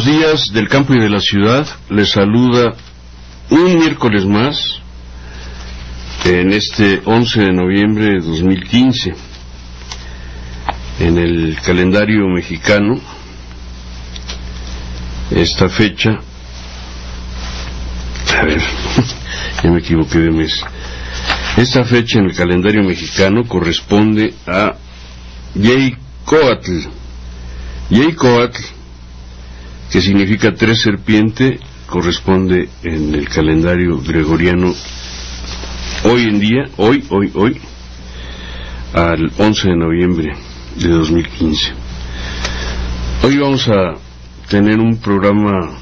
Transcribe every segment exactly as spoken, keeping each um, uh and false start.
días del campo y de la ciudad. Les saluda un miércoles más en este once de noviembre de dos mil quince. En el calendario mexicano, esta fecha, a ver, ya me equivoqué de mes. Esta fecha en el calendario mexicano corresponde a Yeycoatl. Yeycoatl, que significa tres serpiente, corresponde en el calendario gregoriano hoy en día, hoy, hoy, hoy, al once de noviembre de dos mil quince. Hoy vamos a tener un programa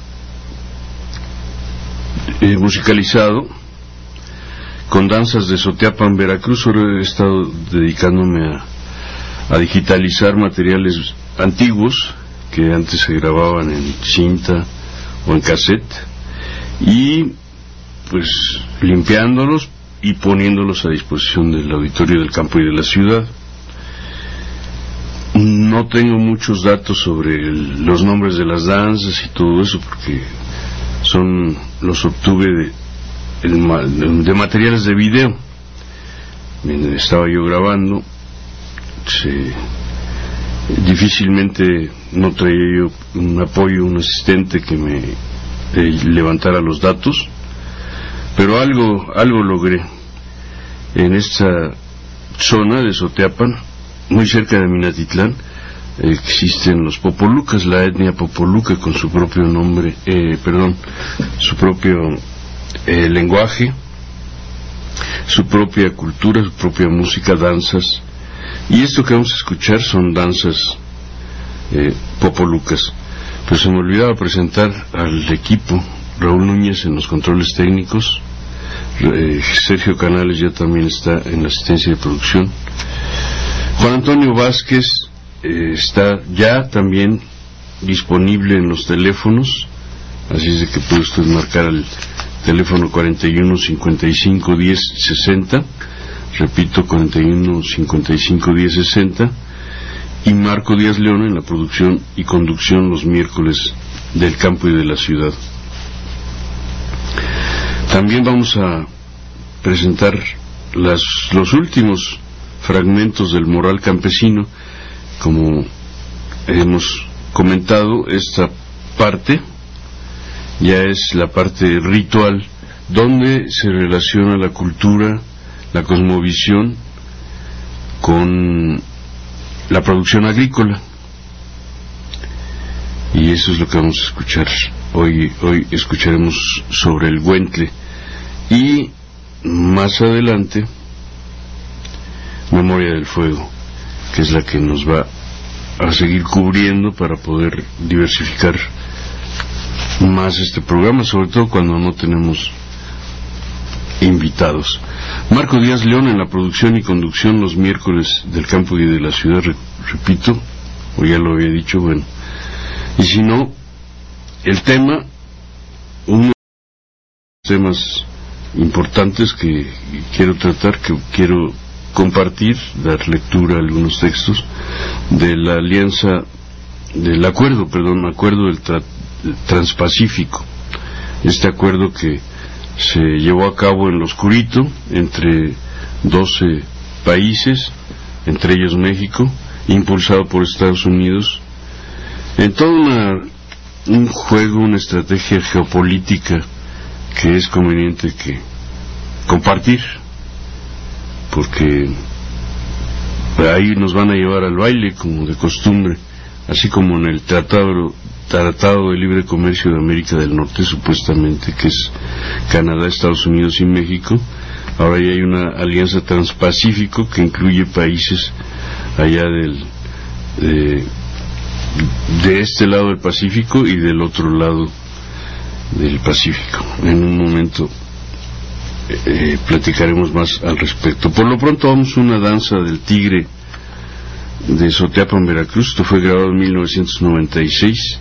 eh, musicalizado con danzas de Soteapan, Veracruz. Ahora he estado dedicándome a, a digitalizar materiales antiguos que antes se grababan en cinta o en cassette, y pues limpiándolos y poniéndolos a disposición del auditorio del campo y de la ciudad. No tengo muchos datos sobre el, los nombres de las danzas y todo eso, porque son los obtuve de, el, de materiales de video. Mientras estaba yo grabando, se, difícilmente no traía yo un apoyo, un asistente que me eh, levantara los datos, pero algo, algo logré. En esta zona de Soteapan, muy cerca de Minatitlán, existen los popolucas, la etnia popoluca, con su propio nombre, eh, perdón, su propio eh, lenguaje, su propia cultura, su propia música, danzas, y esto que vamos a escuchar son danzas eh, popolucas. Pero se me olvidaba presentar al equipo: Raúl Núñez en los controles técnicos, eh, Sergio Canales ya también está en la asistencia de producción, Juan Antonio Vázquez eh, está ya también disponible en los teléfonos, así es de que puede usted marcar el teléfono cuarenta y uno cincuenta y cinco diez sesenta, repito, cuarenta y uno cincuenta y cinco diez sesenta, y Marco Díaz León en la producción y conducción los miércoles del campo y de la ciudad. También vamos a presentar las, los últimos fragmentos del Moral Campesino. Como hemos comentado, esta parte ya es la parte ritual, donde se relaciona la cultura, la cosmovisión con la producción agrícola, y eso es lo que vamos a escuchar hoy. Hoy escucharemos sobre el Huentle, y más adelante Memoria del Fuego, que es la que nos va a seguir cubriendo para poder diversificar más este programa, sobre todo cuando no tenemos invitados. Marco Díaz León en la producción y conducción los miércoles del campo y de la ciudad, repito, o ya lo había dicho, bueno, y si no, el tema, uno de los temas importantes que quiero tratar, que quiero compartir, dar lectura a algunos textos de la alianza, del acuerdo, perdón, acuerdo del tra Transpacífico, este acuerdo que se llevó a cabo en lo oscurito entre doce países, entre ellos México, impulsado por Estados Unidos, en todo una, un juego, una estrategia geopolítica que es conveniente que compartir, porque ahí nos van a llevar al baile como de costumbre, así como en el tratado Tratado de Libre Comercio de América del Norte, supuestamente, que es Canadá, Estados Unidos y México. Ahora ya hay una alianza transpacífico que incluye países allá del de, de este lado del Pacífico y del otro lado del Pacífico. En un momento eh, platicaremos más al respecto. Por lo pronto vamos a una danza del tigre de Soteapan, Veracruz. Esto fue grabado en mil novecientos noventa y seis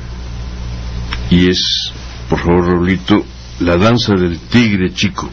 y es, por favor, Raulito, la danza del tigre chico.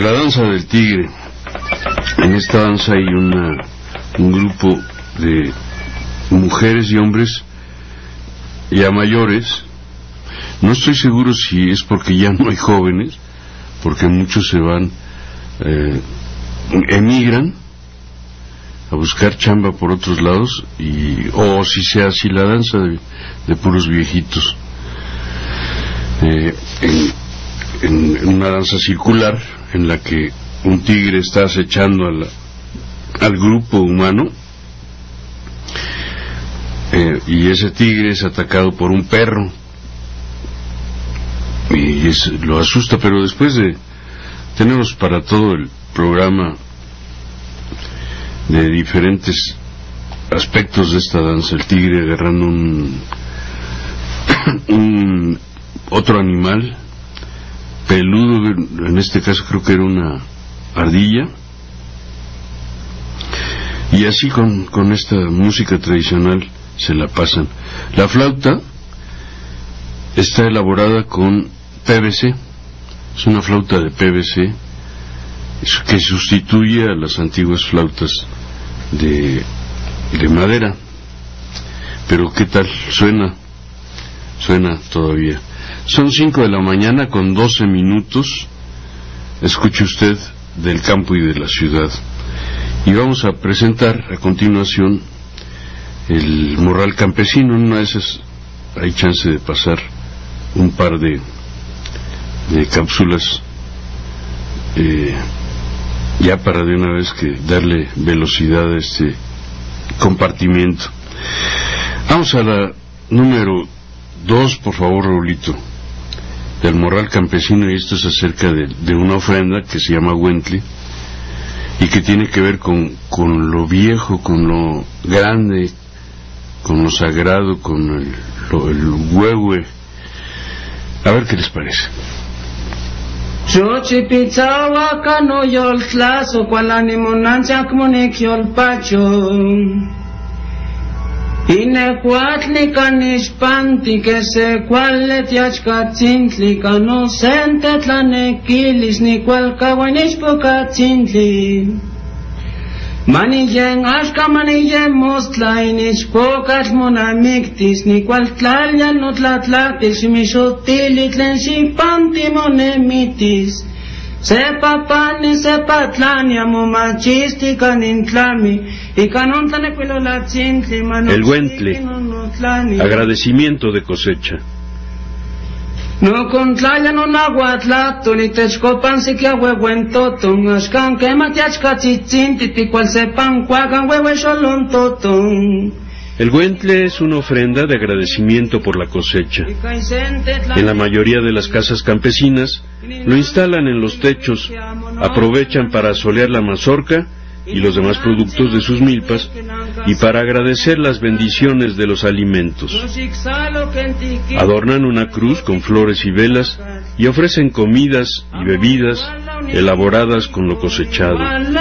la danza del tigre. En esta danza hay una, un grupo de mujeres y hombres ya mayores. No estoy seguro si es porque ya no hay jóvenes, porque muchos se van, eh, emigran a buscar chamba por otros lados, y o si sea así la danza de, de puros viejitos, eh, en, en, en una danza circular en la que un tigre está acechando a la, al grupo humano, eh, y ese tigre es atacado por un perro y es, lo asusta. Pero después de tenemos para todo el programa de diferentes aspectos de esta danza, el tigre agarrando un, un otro animal peludo, en este caso creo que era una ardilla, y así con, con esta música tradicional se la pasan. La flauta está elaborada con P V C, es una flauta de P V C que sustituye a las antiguas flautas de, de madera. Pero ¿qué tal? Suena, suena todavía. Son cinco de la mañana con doce minutos. Escuche usted del campo y de la ciudad. Y vamos a presentar a continuación el morral campesino. En una de esas hay chance de pasar un par de, de cápsulas, eh, ya para de una vez que darle velocidad a este compartimiento. Vamos a la número dos, por favor, Raulito, del morral campesino, y esto es acerca de, de una ofrenda que se llama Huentle y que tiene que ver con, con lo viejo, con lo grande, con lo sagrado, con el, lo, el huehue. A ver qué les parece. Chochi pichawa kano yol tlaso kwalani monanchak monik yol pacho Ine cuatli canishpanti que se cuale tiachkatzintli cano sente tlanequilis ni cual caguanishpocatzintli Manillen ashka manillen mostla inishpocatl monamictis ni cual tlalyan no tlatlatis mishotili tlen shipanti monemitis Sepa pani, sepa tlania, momachistica nintlami, y canon tlanequilo la chintli, mano. El Huentle, agradecimiento de cosecha. No contlaya no nahuatlato, ni techcopan si que huehuentoton, ashkan que matiachka chichinti, ticual sepan cuagan huehuecholon toton. El Huentle es una ofrenda de agradecimiento por la cosecha. En la mayoría de las casas campesinas lo instalan en los techos, aprovechan para solear la mazorca y los demás productos de sus milpas y para agradecer las bendiciones de los alimentos. Adornan una cruz con flores y velas y ofrecen comidas y bebidas elaboradas con lo cosechado.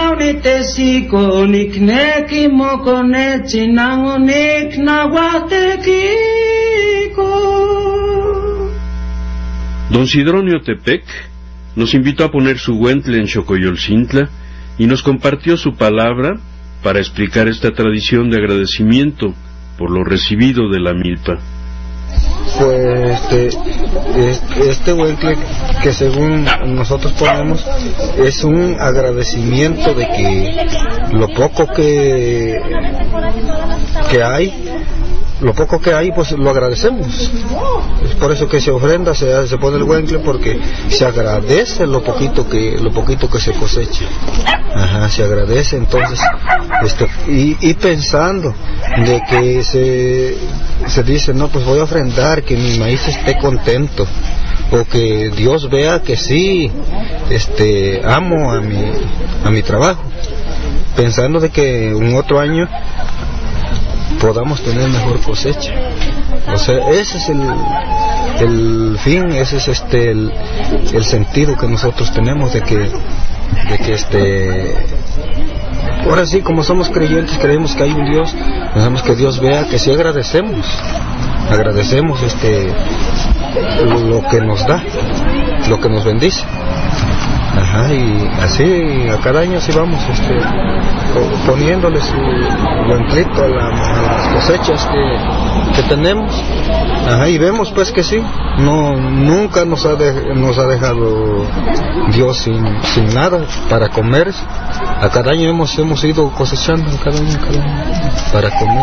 Don Sidronio Tepec nos invitó a poner su Huentle en Xocoyolcintla y nos compartió su palabra para explicar esta tradición de agradecimiento por lo recibido de la milpa. Pues este, este Huentle que según nosotros ponemos es un agradecimiento de que lo poco que que hay lo poco que hay pues lo agradecemos. Es por eso que se ofrenda, se, se pone el Huentle, porque se agradece lo poquito que lo poquito que se cosecha. Ajá, se agradece. Entonces este y, y pensando de que se se dice, no, pues voy a ofrendar que mi maíz esté contento, o que Dios vea que sí este amo a mi a mi trabajo, pensando de que un otro año podamos tener mejor cosecha. O sea, ese es el, el fin, ese es este el, el sentido que nosotros tenemos de que de que este ahora sí, como somos creyentes, creemos que hay un Dios, pensamos que Dios vea que sí agradecemos, agradecemos este lo que nos da, lo que nos bendice. Ajá. Ajá, y así a cada año así vamos este, poniéndole su buenclito a, la, a las cosechas que, que tenemos. Ajá, y vemos pues que sí, no, nunca nos ha, de, nos ha dejado Dios sin, sin nada para comer. A cada año hemos, hemos ido cosechando, cada año, cada año, para comer.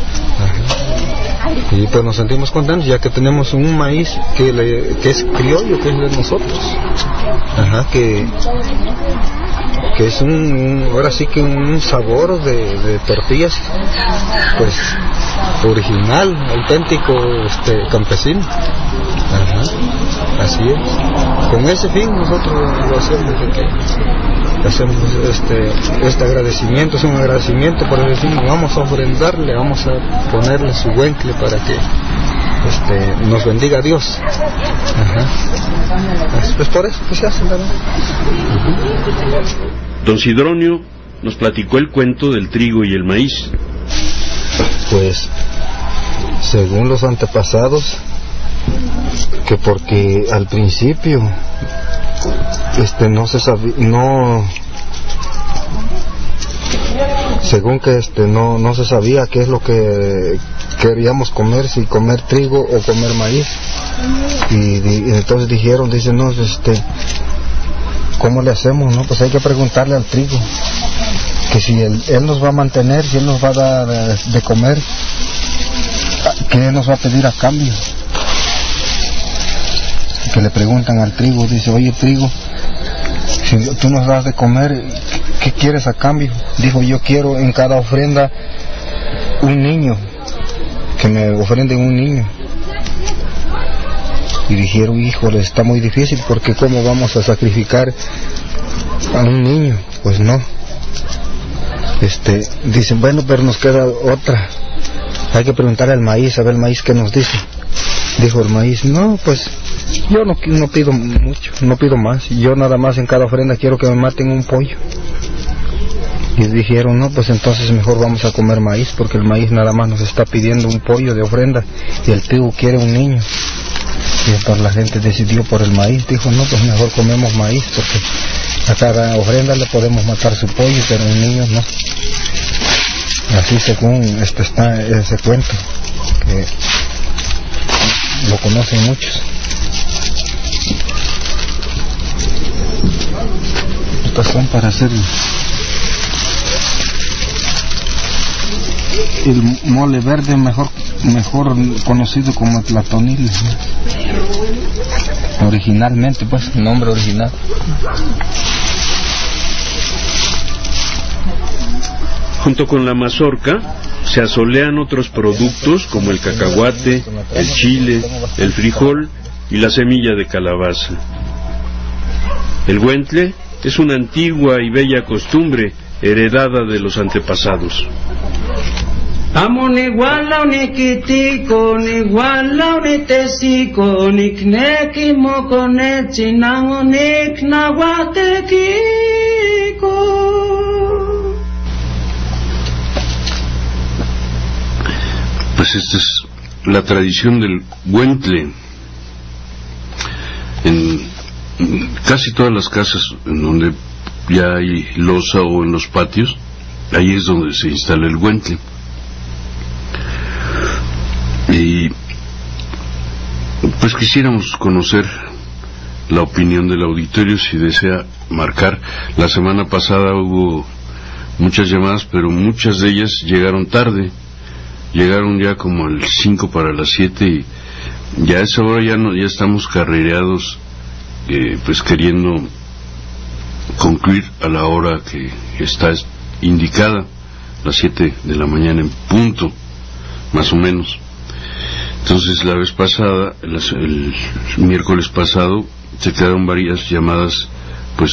Ajá. Y pues nos sentimos contentos ya que tenemos un maíz que, le, que es criollo, que es de nosotros. Ajá, que, que es un, un, ahora sí que un sabor de, de tortillas, pues original, auténtico, este, campesino. Ajá, así es. Con ese fin nosotros lo hacemos, de que hacemos este, este agradecimiento, es un agradecimiento por decir, vamos a ofrendarle, vamos a ponerle su buencle para que este, nos bendiga Dios. Ajá. Es, pues por eso que se hace, ¿verdad? Uh-huh. Don Sidronio nos platicó el cuento del trigo y el maíz. Pues, según los antepasados, que porque al principio este no se sabía, no, según que este no no se sabía qué es lo que queríamos comer, si comer trigo o comer maíz, y, y entonces dijeron, dicen, no, este, ¿cómo le hacemos? No, pues hay que preguntarle al trigo, que si él, él nos va a mantener, si él nos va a dar de comer, ¿qué nos va a pedir a cambio? Que le preguntan al trigo, dice, oye trigo, si tú nos das de comer, ¿qué quieres a cambio? Dijo, yo quiero en cada ofrenda un niño, que me ofrenden un niño. Y dijeron, híjole, está muy difícil, porque ¿cómo vamos a sacrificar a un niño? Pues no. Este, dicen, bueno, pero nos queda otra, hay que preguntarle al maíz, a ver el maíz qué nos dice. Dijo el maíz, no, pues yo no, no pido mucho, no pido más, yo nada más en cada ofrenda quiero que me maten un pollo. Y dijeron, no, pues entonces mejor vamos a comer maíz, porque el maíz nada más nos está pidiendo un pollo de ofrenda y el trigo quiere un niño. Y entonces la gente decidió por el maíz, dijo, no, pues mejor comemos maíz, porque a cada ofrenda le podemos matar su pollo, pero un niño no. Así según este está ese cuento, que lo conocen muchos. Estas son para hacer el mole verde, mejor mejor conocido como platonil, ¿no? Originalmente, pues, nombre original. Junto con la mazorca se asolean otros productos como el cacahuate, el chile, el frijol y la semilla de calabaza. El buentle es una antigua y bella costumbre heredada de los antepasados. Amon iguala unikitiko, iguala unitesiko, nikneki mokonechi nangonik naguatekiko. Pues esta es la tradición del buentle. En casi todas las casas en donde ya hay loza o en los patios, ahí es donde se instala el buentle. Y pues quisiéramos conocer la opinión del auditorio, si desea marcar. La semana pasada hubo muchas llamadas, pero muchas de ellas llegaron tarde, llegaron ya como al cinco para las siete, y ya a esa hora ya, no, ya estamos carrereados, eh, pues queriendo concluir a la hora que está indicada, las siete de la mañana en punto, más o menos. Entonces la vez pasada, el, el miércoles pasado, se quedaron varias llamadas, pues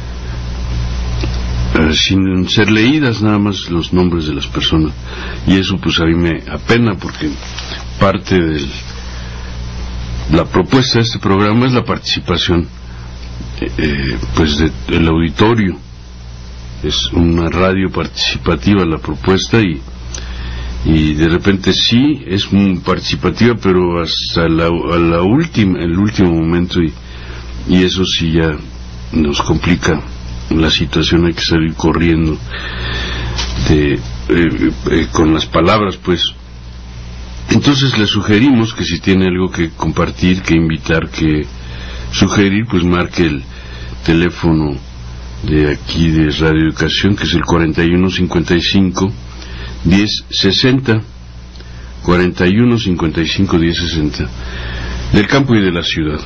eh, sin ser leídas, nada más los nombres de las personas, y eso pues a mí me apena, porque parte de la propuesta de este programa es la participación eh, pues de, del auditorio. Es una radio participativa la propuesta, y y de repente sí es muy participativa, pero hasta la, a la última, el último momento, y, y eso sí ya nos complica la situación, hay que salir corriendo de, eh, eh, con las palabras, pues. Entonces le sugerimos que si tiene algo que compartir, que invitar, que sugerir, pues marque el teléfono de aquí de Radio Educación, que es el cuarenta y uno cincuenta y cinco diez sesenta, cuarenta y uno cincuenta y cinco diez sesenta, del campo y de la ciudad.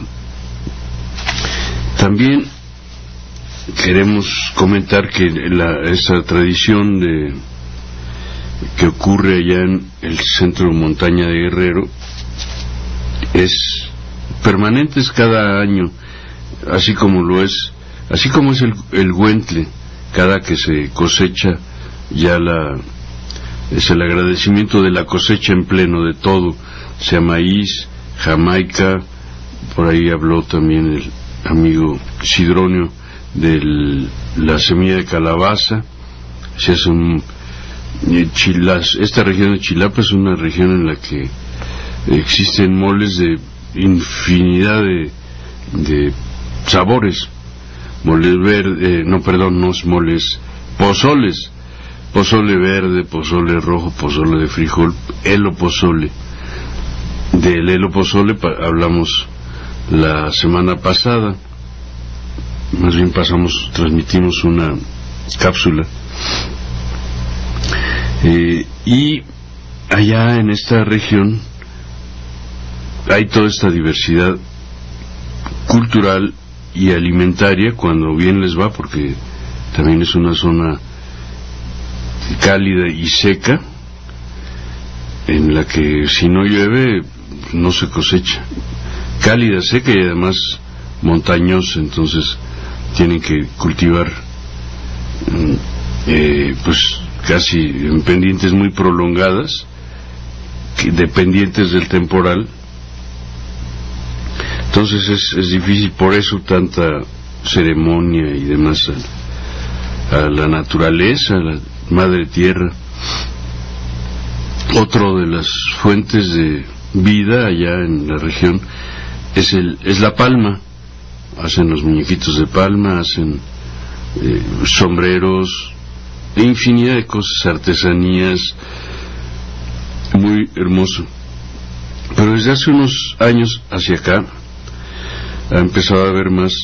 También queremos comentar que la, esta tradición de que ocurre allá en el centro de montaña de Guerrero es permanente, es cada año, así como lo es, así como es el, el güentle, cada que se cosecha ya la es el agradecimiento de la cosecha en pleno de todo, sea maíz, jamaica, por ahí habló también el amigo Sidronio de la semilla de calabaza. Se hace un chilas, esta región de Chilapa es una región en la que existen moles de infinidad de, de sabores, moles verde, no perdón, no es moles, pozoles, pozole verde, pozole rojo, pozole de frijol, elo pozole. Del elo pozole hablamos la semana pasada, más bien pasamos, transmitimos una cápsula, eh, y allá en esta región hay toda esta diversidad cultural y alimentaria cuando bien les va, porque también es una zona cálida y seca en la que si no llueve no se cosecha, cálida, seca y además montañosa, entonces tienen que cultivar eh, pues casi en pendientes muy prolongadas, que, dependientes del temporal. Entonces es, es difícil, por eso tanta ceremonia y demás a, a la naturaleza, a la madre tierra. Otro de las fuentes de vida allá en la región es el es la palma. Hacen los muñequitos de palma, hacen eh, sombreros, infinidad de cosas, artesanías, muy hermoso. Pero desde hace unos años hacia acá ha empezado a haber más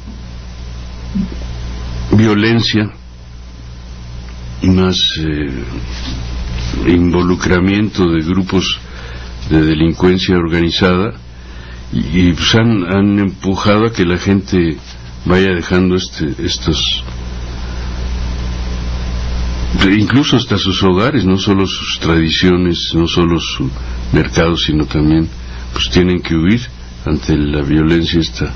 violencia y más eh, involucramiento de grupos de delincuencia organizada, y, y pues han, han empujado a que la gente vaya dejando este, estos, incluso hasta sus hogares, no solo sus tradiciones, no solo su mercado, sino también pues tienen que huir ante la violencia esta.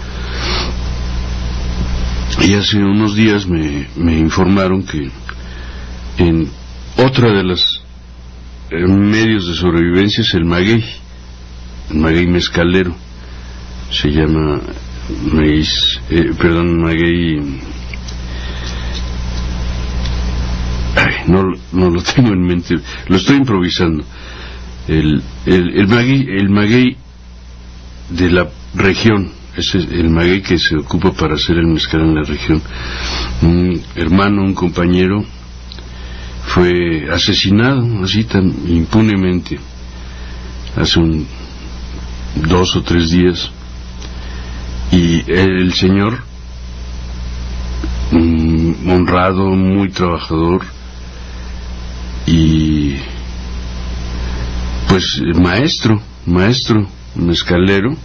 Y hace unos días me, me informaron que en otra de los eh, medios de sobrevivencia es el maguey, el maguey mezcalero, se llama maíz, eh, perdón, maguey, ay, no, no lo tengo en mente, lo estoy improvisando. El, el, el maguey, el maguey de la región, ese es el maguey que se ocupa para hacer el mezcal en la región. Un hermano, un compañero fue asesinado así tan impunemente hace un dos o tres días, y el señor um, honrado, muy trabajador y pues maestro maestro mezcalero,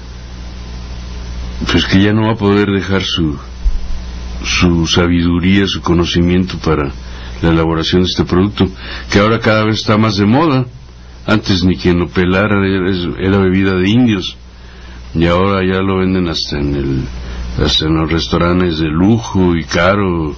pues que ya no va a poder dejar su su sabiduría, su conocimiento para la elaboración de este producto, que ahora cada vez está más de moda. Antes ni quien lo pelara, era, era bebida de indios, y ahora ya lo venden hasta en el hasta en los restaurantes de lujo y caro.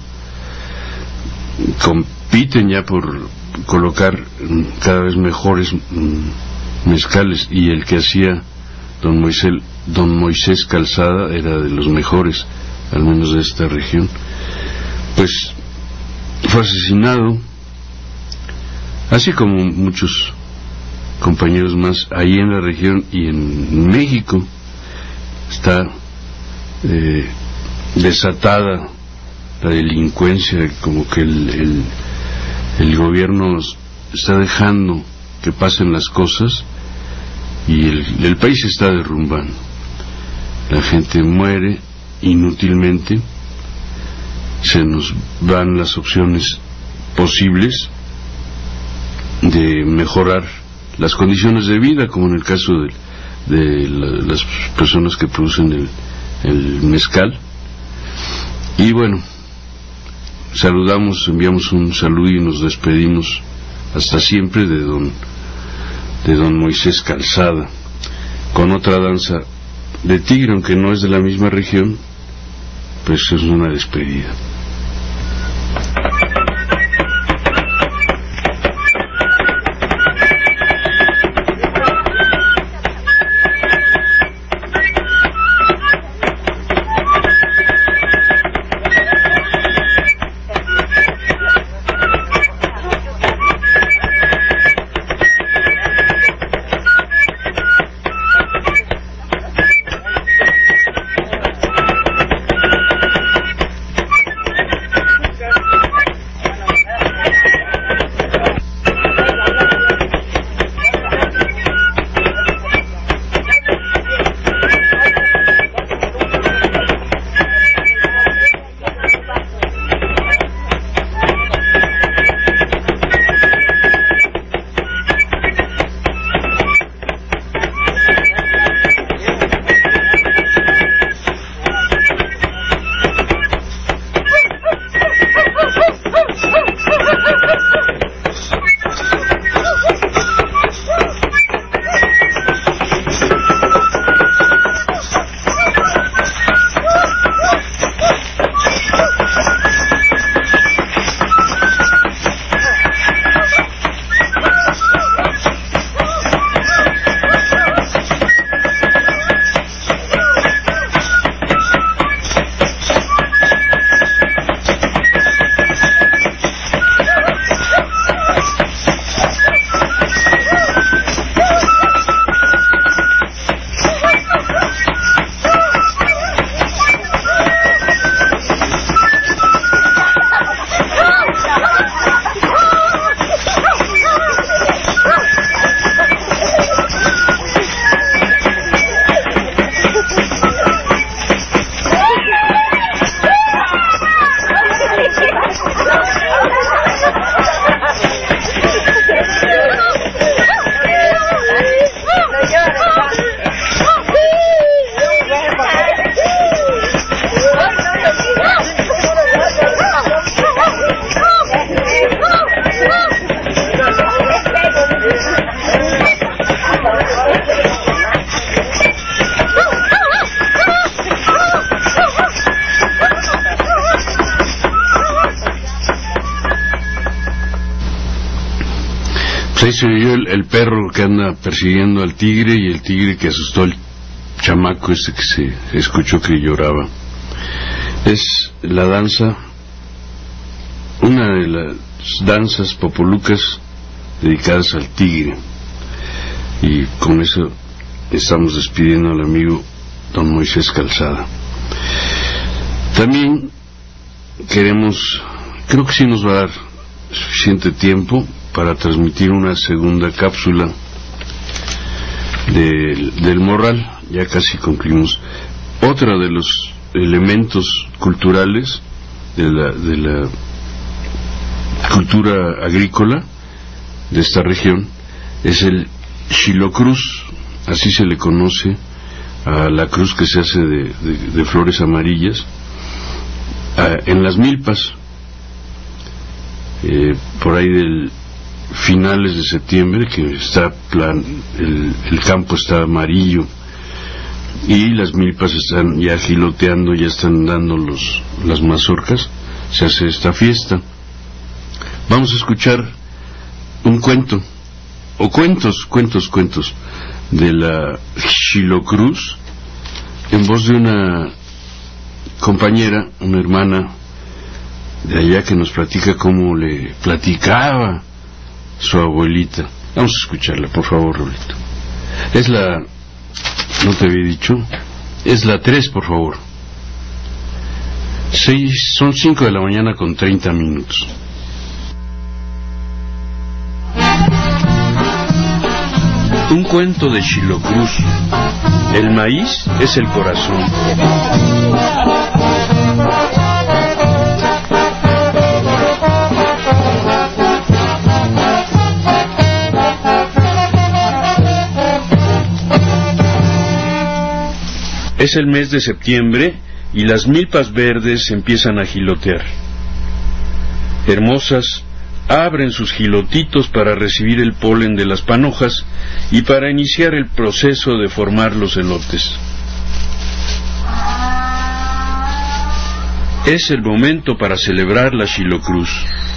Compiten ya por colocar cada vez mejores mezcales, y el que hacía don Moisés, don Moisés Calzada era de los mejores, al menos de esta región. Pues fue asesinado, así como muchos compañeros más ahí en la región y en México. Está eh, desatada la delincuencia, como que el, el, el gobierno está dejando que pasen las cosas y el, el país se está derrumbando. La gente muere inútilmente, se nos van las opciones posibles de mejorar las condiciones de vida, como en el caso de, de la, las personas que producen el, el mezcal. Y bueno, saludamos, enviamos un saludo y nos despedimos hasta siempre de don de don Moisés Calzada, con otra danza de tigre, aunque no es de la misma región, pues es una despedida. Ahí se oyó el, el perro que anda persiguiendo al tigre y el tigre que asustó al chamaco ese que se escuchó que lloraba. Es la danza, una de las danzas popolucas dedicadas al tigre, y con eso estamos despidiendo al amigo don Moisés Calzada. También queremos, creo que sí nos va a dar suficiente tiempo para transmitir una segunda cápsula de, del Morral. Ya casi concluimos. Otra de los elementos culturales de la, de la cultura agrícola de esta región es el xilocruz, así se le conoce a la cruz que se hace de, de, de flores amarillas a, en las milpas, eh, por ahí del finales de septiembre, que está plan, el, el campo está amarillo y las milpas están ya giloteando, ya están dando los, las mazorcas, se hace esta fiesta. Vamos a escuchar un cuento, o cuentos, cuentos, cuentos de la xilocruz en voz de una compañera, una hermana de allá que nos platica cómo le platicaba su abuelita. Vamos a escucharla, por favor, Rolito. Es la... no te había dicho, es la tres, por favor. Seis, son cinco de la mañana con treinta minutos. Un cuento de Chilo Cruz. El maíz es el corazón. Es el mes de septiembre y las milpas verdes empiezan a gilotear. Hermosas abren sus gilotitos para recibir el polen de las panojas y para iniciar el proceso de formar los elotes. Es el momento para celebrar la Chilo Cruz.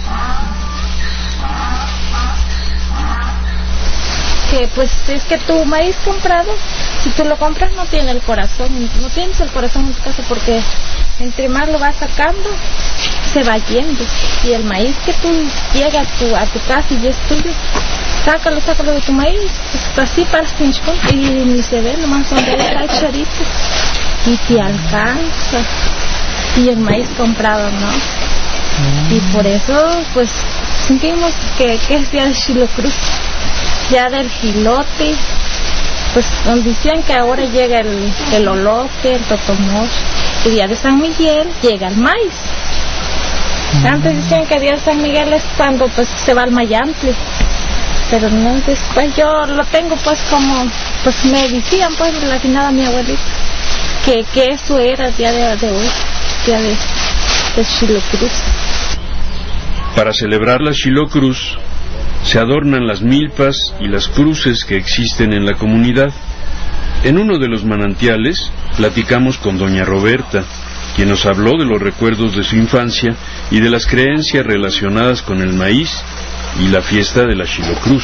Que pues es que tu maíz comprado, si tú lo compras no tiene el corazón, no tienes el corazón en tu casa, porque entre más lo vas sacando se va yendo, y el maíz que tú llega a tu, a tu casa y es tuyo, sácalo, sácalo de tu maíz, pues así para y ni se ve, nomás donde está echadito y te alcanza, y el maíz comprado no, y por eso pues sentimos que, que es día de Chilo Cruz, ya del gilote, pues nos decían que ahora llega el, el olote, el totomos, y día de San Miguel llega el maíz. Antes decían que día de San Miguel es cuando pues se va al mayample, pero no, después yo lo tengo pues como, pues me decían pues la finada mi abuelita, que, que eso era el día de, de hoy, día de, de Chilo Cruz. Para celebrar la Chilo Cruz se adornan las milpas y las cruces que existen en la comunidad. En uno de los manantiales platicamos con doña Roberta, quien nos habló de los recuerdos de su infancia y de las creencias relacionadas con el maíz y la fiesta de la Chilo Cruz.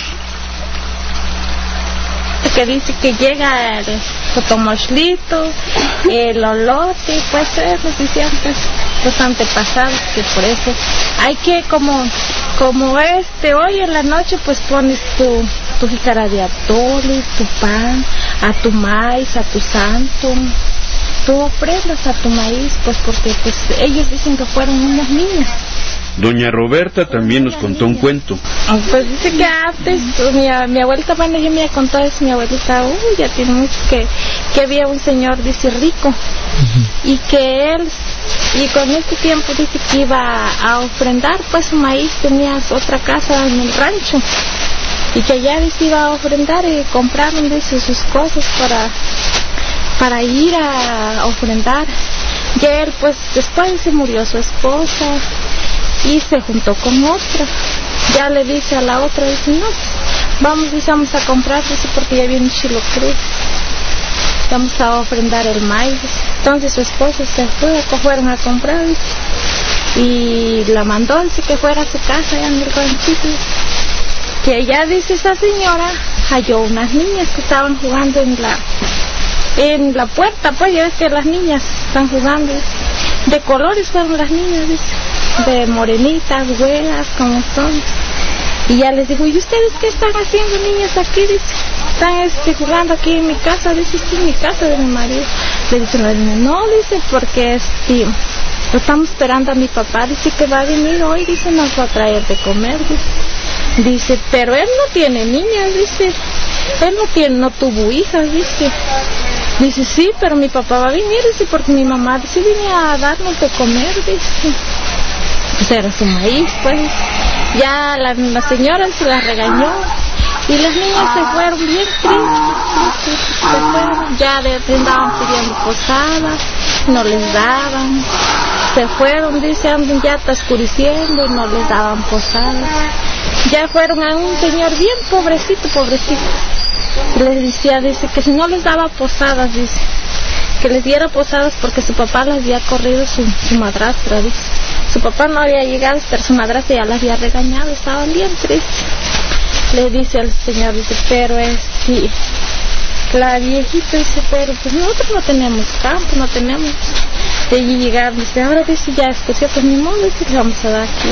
Que dice que llega el totomochlito, el olote, pues eh, nos decían pues los antepasados, que por eso hay que como como este hoy en la noche pues pones tu tu jícara de atole, tu pan, a tu maíz, a tu santo, tú ofrendas a tu maíz, pues porque pues ellos dicen que fueron unas niñas. Doña Roberta también nos contó un cuento. Pues dice que antes, mi, mi abuelita, bueno, yo me contó eso, mi abuelita, uy, ya tiene mucho, que, que había un señor, dice, rico, uh-huh. y que él, y con este tiempo dice que iba a ofrendar, pues su maíz, tenía otra casa en el rancho, y que allá dice iba a ofrendar y compraron, dice, sus cosas para, para ir a ofrendar. Y él, pues, después se murió su esposa, y se juntó con otra. Ya le dice a la otra, dice, no, vamos, dice, vamos a comprar, dice, porque ya viene Chilo Cruz, vamos a ofrendar el maíz. Entonces su esposa se fue, fueron a comprar, dice, y la mandó, dice, que fuera a su casa allá en el ranchito, que ella, dice, esa señora halló unas niñas que estaban jugando en la en la puerta, pues ya ves que las niñas están jugando, dice, de colores fueron las niñas, dice, de morenitas, güeras, como son. Y ya les digo, ¿y ustedes qué están haciendo, niñas, aquí? Dice, están este, jugando aquí en mi casa. Dice, sí, en mi casa de mi marido. Le dicen, no, dice, porque este, lo estamos esperando a mi papá, dice que va a venir hoy, dice, nos va a traer de comer, dice. Dice, pero él no tiene niñas, dice, él no tiene, no tuvo hijas, dice. Dice, sí, pero mi papá va a venir, dice, porque mi mamá, dice, viene a darnos de comer, dice. Pues era su maíz, pues. Ya la, la señora se la regañó y las niñas se fueron bien tristes, tristes, se fueron, ya de, andaban pidiendo posadas, no les daban, se fueron, dice, andan ya está oscureciendo y no les daban posadas. Ya fueron a un señor bien pobrecito, pobrecito, les decía, dice, que si no les daba posadas, dice, que les diera posadas porque su papá las había corrido su, su madrastra, dice. Su papá no había llegado, pero su madrastra ya las había regañado, estaban bien tristes. Le dice al señor, dice, pero es sí, la viejita dice, pero pues nosotros no tenemos campo, no tenemos. De allí llegaron, dice, ahora dice, ya escuché, pues ni modo, dice, le vamos a dar aquí.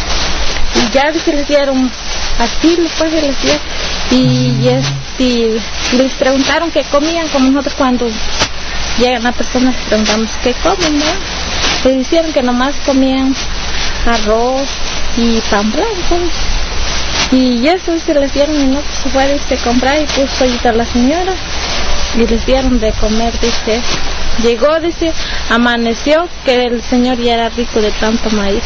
Y ya dice, les dieron así, pues les dieron. Y este, les preguntaron qué comían, como nosotros cuando llegan a personas les preguntamos qué comen, ¿no? Les dijeron que nomás comían arroz y pan blanco. Y eso se les dieron, y no, pues se fue a comprar y puso ahí a la señora. Y les dieron de comer, dice. Llegó, dice, amaneció que el señor ya era rico de tanto maíz.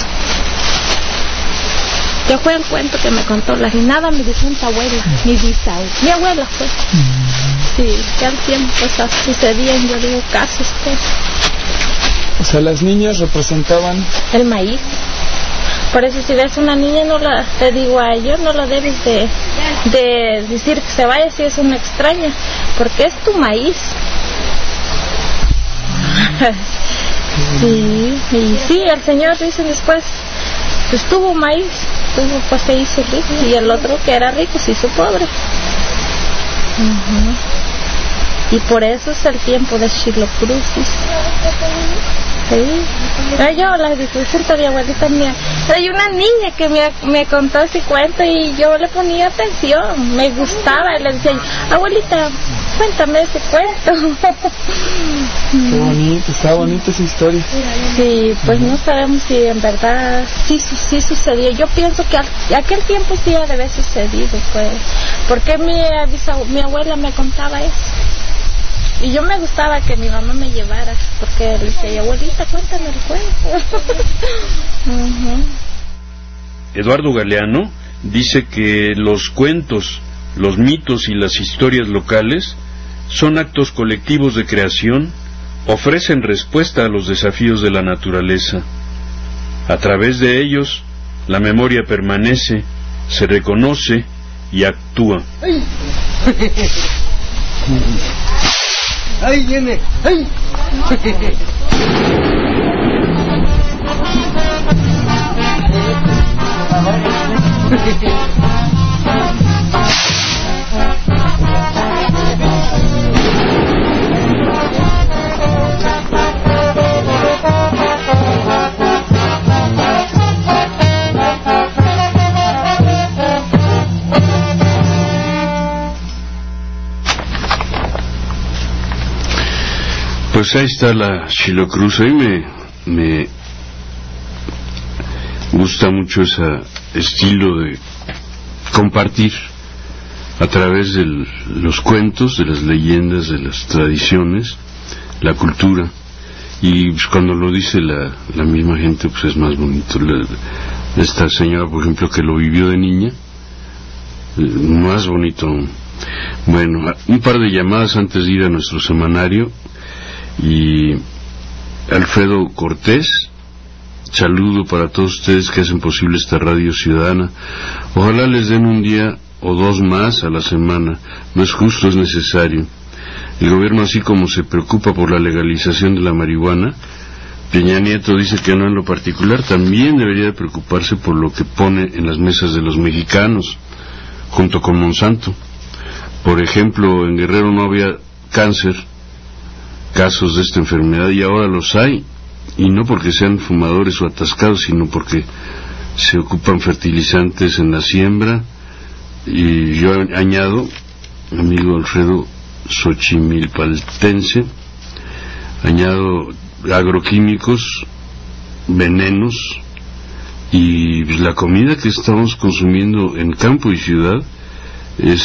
Que fue el cuento que me contó la nada mi difunta abuela, mi bisabuela, mi abuela fue. Sí, que al tiempo pues sucedían, yo digo, casos que... O sea, las niñas representaban... el maíz. Por eso si ves una niña, no la, te digo a ellos, no la debes de, de decir que se vaya si es una extraña, porque es tu maíz. Sí, y sí, el Señor dice después, pues tuvo maíz, tuvo, pues se hizo rico, y el otro que era rico se hizo pobre. Uh-huh. Y por eso es el tiempo de Shiloh Cruz. Sí. Pero yo la difunta mi abuelita mía, hay una niña que me, me contó ese cuento y yo le ponía atención, me gustaba, y le decía, abuelita, cuéntame ese cuento. Qué bonito, está bonita esa historia. Sí, pues no sabemos si en verdad sí, sí sucedió. Yo pienso que aquel tiempo sí ha de haber sucedido, pues, porque mi, mi abuela me contaba eso. Y yo me gustaba que mi mamá me llevara, porque le decía, abuelita, cuéntame el cuento. Uh-huh. Eduardo Galeano dice que los cuentos, los mitos y las historias locales son actos colectivos de creación, ofrecen respuesta a los desafíos de la naturaleza. A través de ellos, la memoria permanece, se reconoce y actúa. ¡Ay! ¡Ahí viene! ¡Ay! Pues ahí está la Shiloh Cruz. A mí me, me gusta mucho ese estilo de compartir a través de los cuentos, de las leyendas, de las tradiciones, la cultura. Y pues, cuando lo dice la, la misma gente, pues es más bonito. La, esta señora, por ejemplo, que lo vivió de niña, más bonito. Bueno, un par de llamadas antes de ir a nuestro semanario. Y Alfredo Cortés, saludo para todos ustedes que hacen posible esta radio ciudadana. Ojalá les den un día o dos más a la semana, no es justo, es necesario. El gobierno, así como se preocupa por la legalización de la marihuana, Peña Nieto dice que no en lo particular, también debería de preocuparse por lo que pone en las mesas de los mexicanos, junto con Monsanto. Por ejemplo, en Guerrero no había cáncer, casos de esta enfermedad, y ahora los hay, y no porque sean fumadores o atascados, sino porque se ocupan fertilizantes en la siembra. Y yo añado, amigo Alfredo Xochimilpaltense, añado agroquímicos, venenos, y la comida que estamos consumiendo en campo y ciudad es,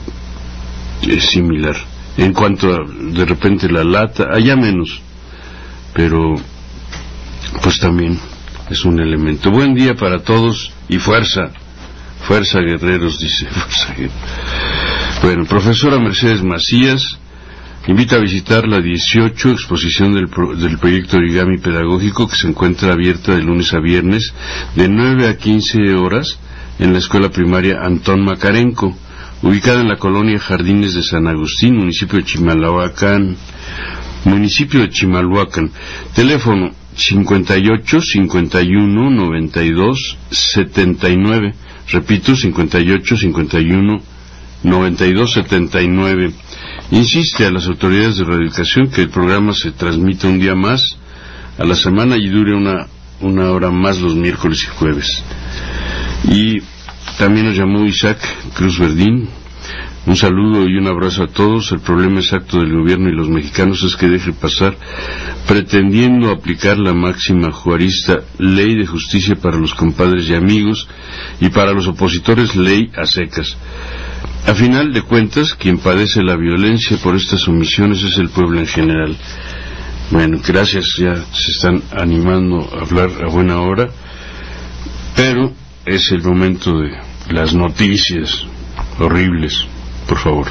es similar. En cuanto a, de repente, la lata, allá menos, pero pues también es un elemento. Buen día para todos y fuerza, fuerza guerreros, dice. Fuerza, bueno, profesora Mercedes Macías invita a visitar la dieciocho exposición del, pro, del proyecto Origami Pedagógico, que se encuentra abierta de lunes a viernes de nueve a quince horas en la escuela primaria Antón Macarenco, ubicada en la colonia Jardines de San Agustín, municipio de Chimalhuacán, municipio de Chimalhuacán. Teléfono cincuenta y ocho, cincuenta y uno, noventa y dos, setenta y nueve. Repito, cincuenta y ocho, cincuenta y uno, noventa y dos, setenta y nueve. Insiste a las autoridades de radioeducación que el programa se transmita un día más a la semana y dure una, una hora más los miércoles y jueves. Y también nos llamó Isaac Cruz Verdín, Un saludo y un abrazo a todos. El problema exacto del gobierno y los mexicanos es que deje pasar, pretendiendo aplicar la máxima juarista, ley de justicia para los compadres y amigos, y para los opositores ley a secas. A final de cuentas, quien padece la violencia por estas omisiones es el pueblo en general. Bueno, gracias, ya se están animando a hablar a buena hora, pero es el momento de las noticias horribles, por favor.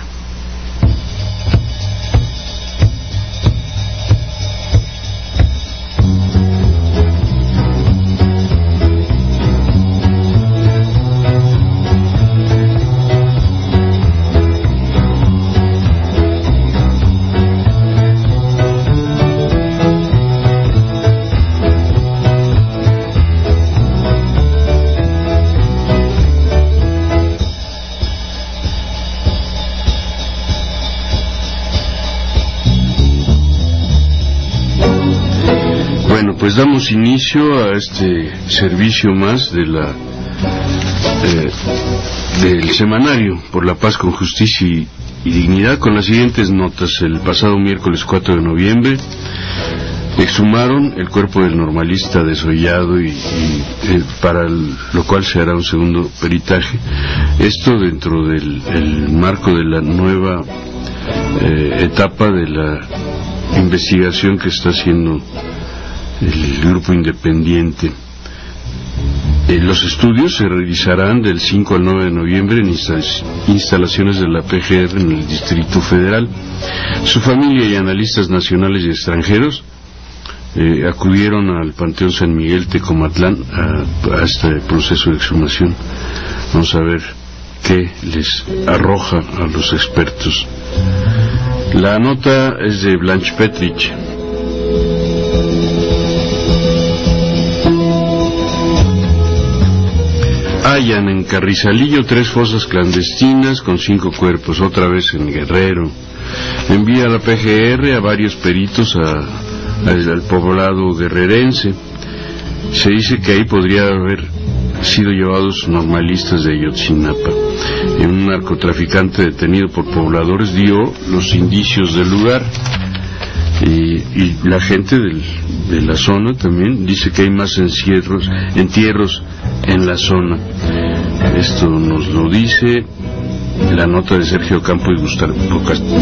Pues damos inicio a este servicio más de la eh, del semanario Por la Paz con Justicia y, y Dignidad, con las siguientes notas. El pasado miércoles cuatro de noviembre exhumaron el cuerpo del normalista desollado y, y eh, para el, lo cual se hará un segundo peritaje. Esto dentro del el marco de la nueva eh, etapa de la investigación que está haciendo el grupo independiente. Eh, los estudios se realizarán del cinco al nueve de noviembre en instalaciones de la P G R en el Distrito Federal. Su familia y analistas nacionales y extranjeros eh, acudieron al Panteón San Miguel Tecomatlán a, a este proceso de exhumación. Vamos a ver qué les arroja a los expertos. La nota es de Blanche Petrich. Hallan en Carrizalillo tres fosas clandestinas con cinco cuerpos, otra vez en Guerrero. Envía la P G R a varios peritos a, a, al poblado guerrerense. Se dice que ahí podría haber sido llevados normalistas de Ayotzinapa. Un narcotraficante detenido por pobladores dio los indicios del lugar. Y, y la gente del, de la zona también dice que hay más encierros, entierros en la zona. Esto nos lo dice la nota de Sergio Campo y Gustavo Castillo.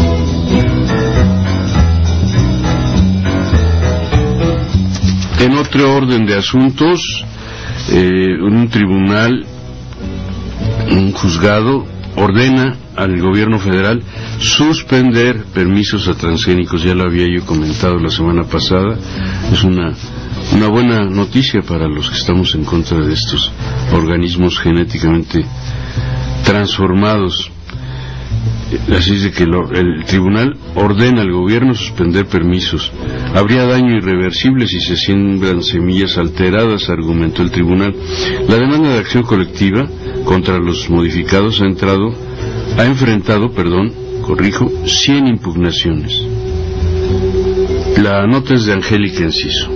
En otro orden de asuntos, eh, un tribunal, un juzgado, ordena al gobierno federal suspender permisos a transgénicos. Ya lo había yo comentado la semana pasada. Es una una buena noticia para los que estamos en contra de estos organismos genéticamente transformados. Así es de que lo, el tribunal ordena al gobierno suspender permisos. Habría daño irreversible si se siembran semillas alteradas, argumentó el tribunal. La demanda de acción colectiva contra los modificados ha entrado, ha enfrentado, perdón, corrijo, cien impugnaciones. La nota es de Angélica Enciso.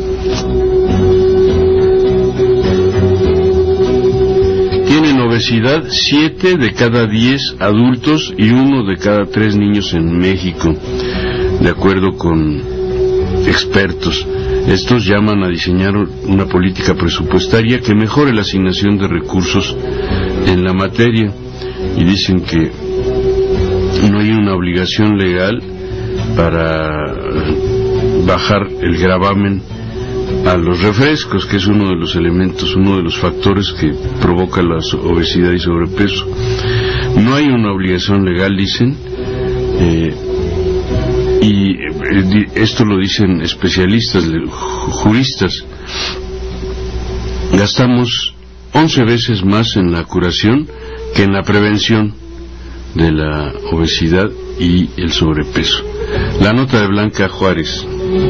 Tienen obesidad siete de cada diez adultos y uno de cada tres niños en México, de acuerdo con expertos. Estos llaman a diseñar una política presupuestaria que mejore la asignación de recursos en la materia, y dicen que no hay una obligación legal para bajar el gravamen a los refrescos, que es uno de los elementos, uno de los factores que provoca la obesidad y sobrepeso. No hay una obligación legal, dicen, eh, y eh, esto lo dicen especialistas, juristas. Gastamos once veces más en la curación que en la prevención de la obesidad y el sobrepeso. La nota de Blanca Juárez.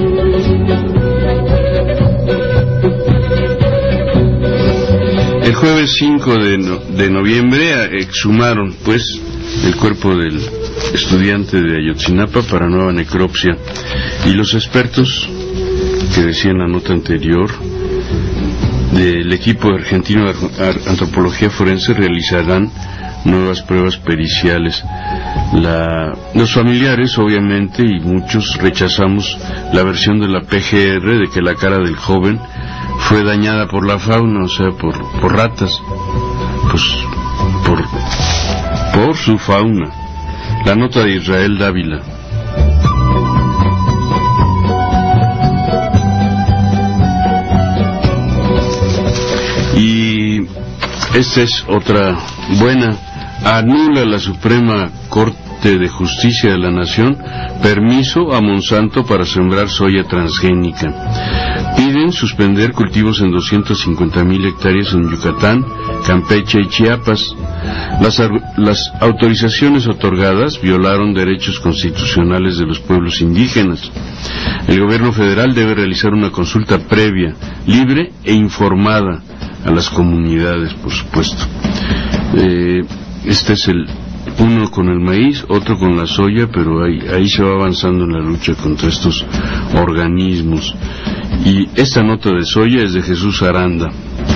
El jueves cinco de, no, de noviembre exhumaron pues el cuerpo del estudiante de Ayotzinapa para nueva necropsia, y los expertos que decían la nota anterior del equipo argentino de antropología forense realizarán nuevas pruebas periciales. La, los familiares, obviamente, y muchos rechazamos la versión de la P G R de que la cara del joven fue dañada por la fauna, o sea, por, por ratas, pues por, por su fauna. La nota de Israel Dávila. Y esta es otra buena. Anula la Suprema Corte de Justicia de la Nación permiso a Monsanto para sembrar soya transgénica. Piden suspender cultivos en doscientas cincuenta mil hectáreas en Yucatán, Campeche y Chiapas. Las, las autorizaciones otorgadas violaron derechos constitucionales de los pueblos indígenas. El gobierno federal debe realizar una consulta previa, libre e informada a las comunidades, por supuesto. Eh, este es el uno con el maíz, otro con la soya, pero ahí, ahí se va avanzando en la lucha contra estos organismos. Y esta nota de soya es de Jesús Aranda.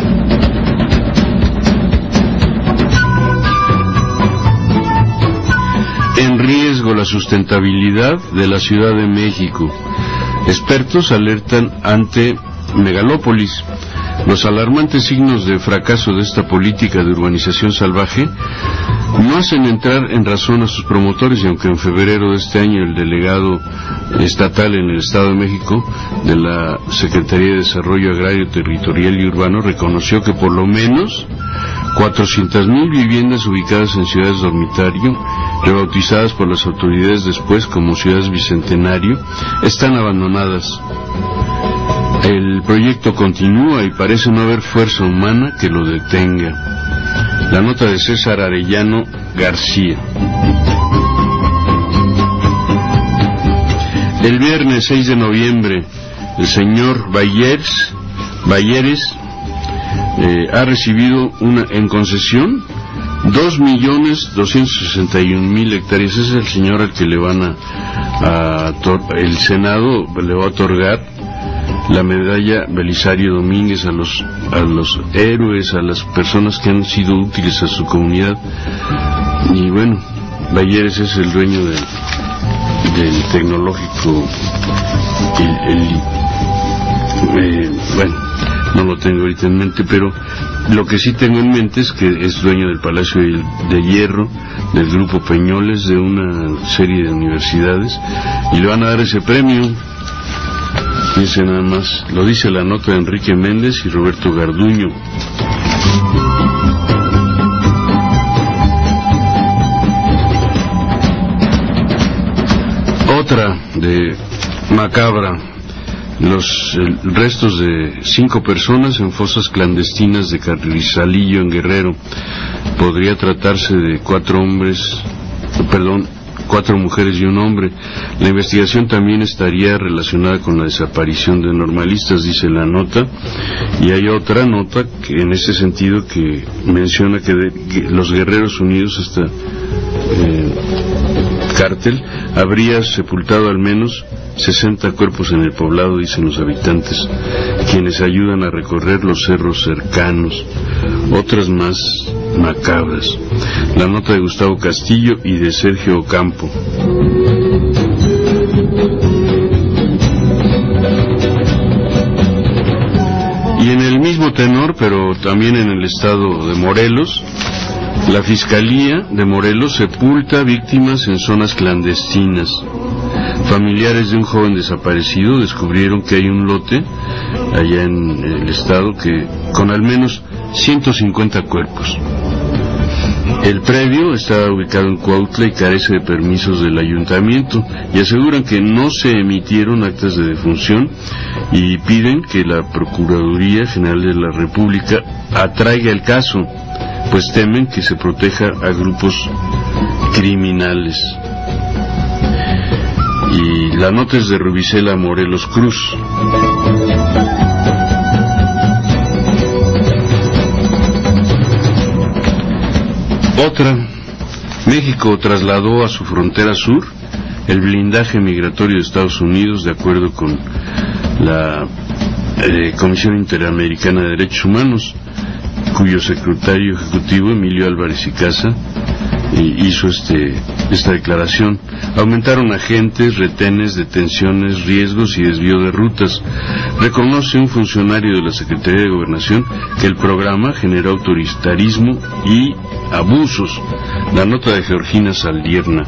En riesgo la sustentabilidad de la Ciudad de México. Expertos alertan ante megalópolis. Los alarmantes signos de fracaso de esta política de urbanización salvaje no hacen entrar en razón a sus promotores, y aunque en febrero de este año el delegado estatal en el Estado de México de la Secretaría de Desarrollo Agrario, Territorial y Urbano reconoció que por lo menos cuatrocientas mil viviendas ubicadas en ciudades dormitorio, rebautizadas por las autoridades después como ciudades bicentenario, están abandonadas. El proyecto continúa y parece no haber fuerza humana que lo detenga. La nota de César Arellano García. El viernes seis de noviembre, el señor Bayeres, Bayeres eh, ha recibido una, en concesión dos millones doscientos sesenta y un mil hectáreas. Ese es el señor al que le van a, a el Senado le va a otorgar la medalla Belisario Domínguez a los a los héroes, a las personas que han sido útiles a su comunidad. Y bueno, Bayeres es el dueño del, del tecnológico, el, el, eh, bueno, no lo tengo ahorita en mente, pero lo que sí tengo en mente es que es dueño del Palacio de, de Hierro, del Grupo Peñoles, de una serie de universidades, y le van a dar ese premio. Dice nada más, lo dice la nota de Enrique Méndez y Roberto Garduño. Otra de macabra, los eh, restos de cinco personas en fosas clandestinas de Carrizalillo en Guerrero. Podría tratarse de cuatro hombres, perdón, cuatro mujeres y un hombre. La investigación también estaría relacionada con la desaparición de normalistas, dice la nota. Y hay otra nota que en ese sentido que menciona que, de, que los Guerreros Unidos, esta eh, cártel, habría sepultado al menos sesenta cuerpos en el poblado, dicen los habitantes, quienes ayudan a recorrer los cerros cercanos. Otras más macabras. La nota de Gustavo Castillo y de Sergio Ocampo. Y en el mismo tenor, pero también en el estado de Morelos, la Fiscalía de Morelos sepulta víctimas en zonas clandestinas. Familiares de un joven desaparecido descubrieron que hay un lote allá en el estado que con al menos ciento cincuenta cuerpos. El predio está ubicado en Cuautla y carece de permisos del ayuntamiento, y aseguran que no se emitieron actas de defunción, y piden que la Procuraduría General de la República atraiga el caso, pues temen que se proteja a grupos criminales. Y la nota es de Rubicela Morelos Cruz. Otra, México trasladó a su frontera sur el blindaje migratorio de Estados Unidos, de acuerdo con la eh, Comisión Interamericana de Derechos Humanos, cuyo secretario ejecutivo, Emilio Álvarez y Casa, hizo este, esta declaración. Aumentaron agentes, retenes, detenciones, riesgos y desvío de rutas. Reconoce un funcionario de la Secretaría de Gobernación que el programa generó autoritarismo y abusos. La nota de Georgina Saldierna.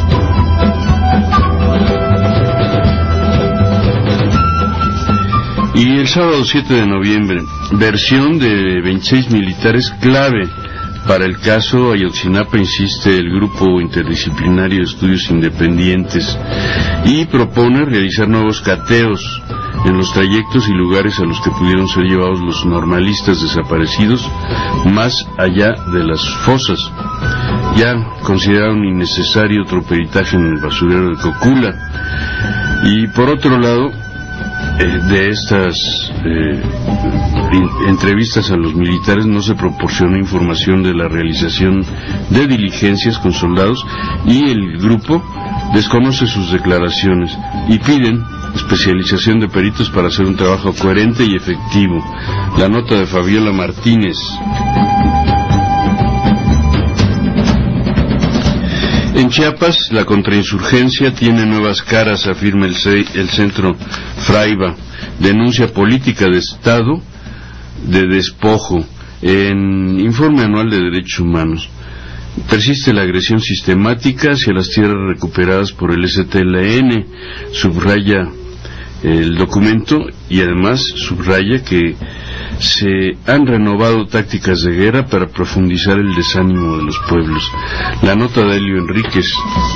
Y el sábado siete de noviembre, versión de veintiséis militares clave para el caso Ayotzinapa, insiste el Grupo Interdisciplinario de Estudios Independientes, y propone realizar nuevos cateos en los trayectos y lugares a los que pudieron ser llevados los normalistas desaparecidos más allá de las fosas. Ya consideraron innecesario otro peritaje en el basurero de Cocula. Y por otro lado, eh, de estas eh, entrevistas a los militares no se proporcionó información de la realización de diligencias con soldados, y el grupo desconoce sus declaraciones y piden especialización de peritos para hacer un trabajo coherente y efectivo. La nota de Fabiola Martínez. En Chiapas, la contrainsurgencia tiene nuevas caras, afirma el, C el Centro Fraiba. Denuncia política de Estado de despojo. En Informe Anual de Derechos Humanos, persiste la agresión sistemática hacia las tierras recuperadas por el S T L N, subraya el documento, y además subraya que se han renovado tácticas de guerra para profundizar el desánimo de los pueblos. La nota de Elio Enríquez.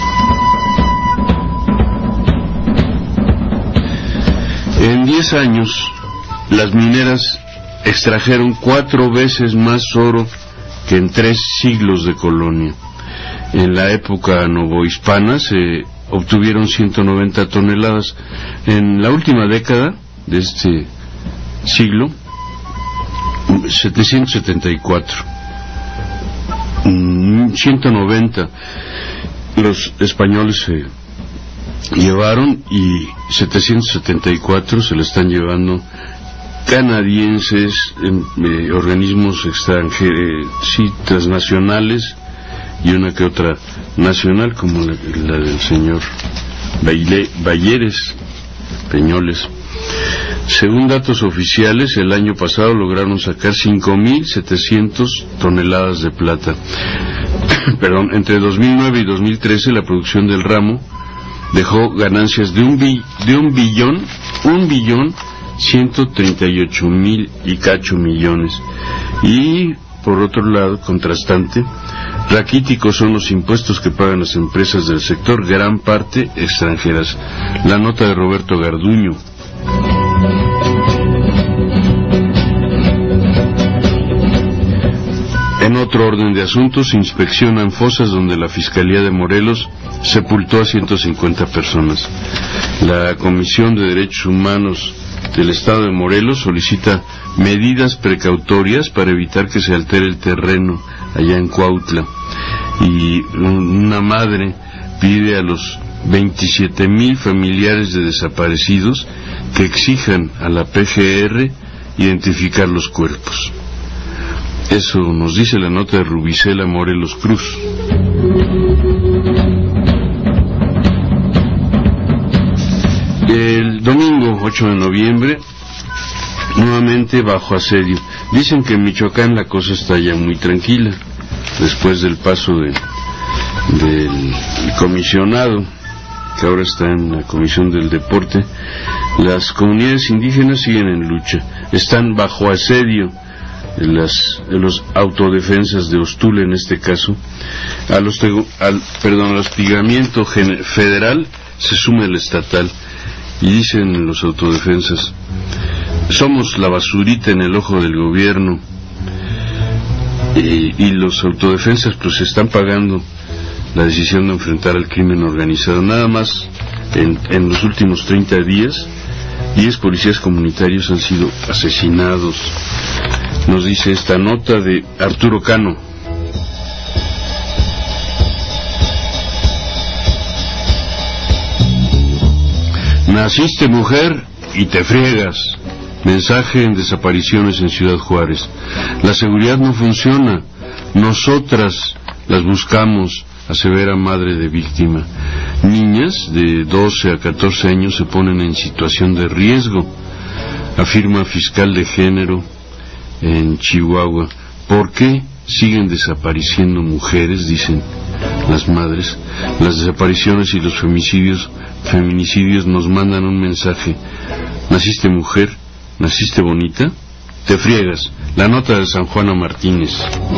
En diez años, las mineras extrajeron cuatro veces más oro que en tres siglos de colonia. En la época novohispana se obtuvieron ciento noventa toneladas. En la última década de este siglo, setecientos setenta y cuatro. ciento noventa los españoles se llevaron, y setecientos setenta y cuatro se le están llevando canadienses, eh, organismos extranjeros, sí, transnacionales, y una que otra nacional, como la, la del señor Baile, Balleres Peñoles. Según datos oficiales, el año pasado lograron sacar cinco mil setecientas toneladas de plata. Perdón, entre dos mil nueve y dos mil trece la producción del ramo dejó ganancias de un, bi, de un billón, un billón ciento treinta y ocho mil y cacho millones. Y por otro lado, contrastante, raquíticos son los impuestos que pagan las empresas del sector, gran parte extranjeras. La nota de Roberto Garduño. En otro orden de asuntos, se inspeccionan fosas donde la Fiscalía de Morelos sepultó a ciento cincuenta personas. La Comisión de Derechos Humanos del Estado de Morelos solicita medidas precautorias para evitar que se altere el terreno allá en Cuautla. Y una madre pide a los veintisiete mil familiares de desaparecidos que exijan a la P G R identificar los cuerpos. Eso nos dice la nota de Rubicela Morelos Cruz. El domingo ocho de noviembre, nuevamente bajo asedio. Dicen que en Michoacán la cosa está ya muy tranquila, después del paso de, del comisionado, que ahora está en la Comisión del Deporte. Las comunidades indígenas siguen en lucha, están bajo asedio. Las, los autodefensas de Ostul, en este caso, a los al, perdón, al hostigamiento federal se suma el estatal, y dicen los autodefensas: somos la basurita en el ojo del gobierno, y, y los autodefensas pues están pagando la decisión de enfrentar al crimen organizado. Nada más en, en los últimos treinta días, diez policías comunitarios han sido asesinados. Nos dice esta nota de Arturo Cano. Naciste mujer y te friegas. Mensaje en desapariciones en Ciudad Juárez. La seguridad no funciona. Nosotras las buscamos, asevera madre de víctima. Niñas de doce a catorce años se ponen en situación de riesgo, afirma fiscal de género en Chihuahua. ¿Por qué siguen desapareciendo mujeres?, dicen las madres. Las desapariciones y los femicidios, feminicidios nos mandan un mensaje: ¿naciste mujer? ¿Naciste bonita? Te friegas. La nota de San Juana Martínez.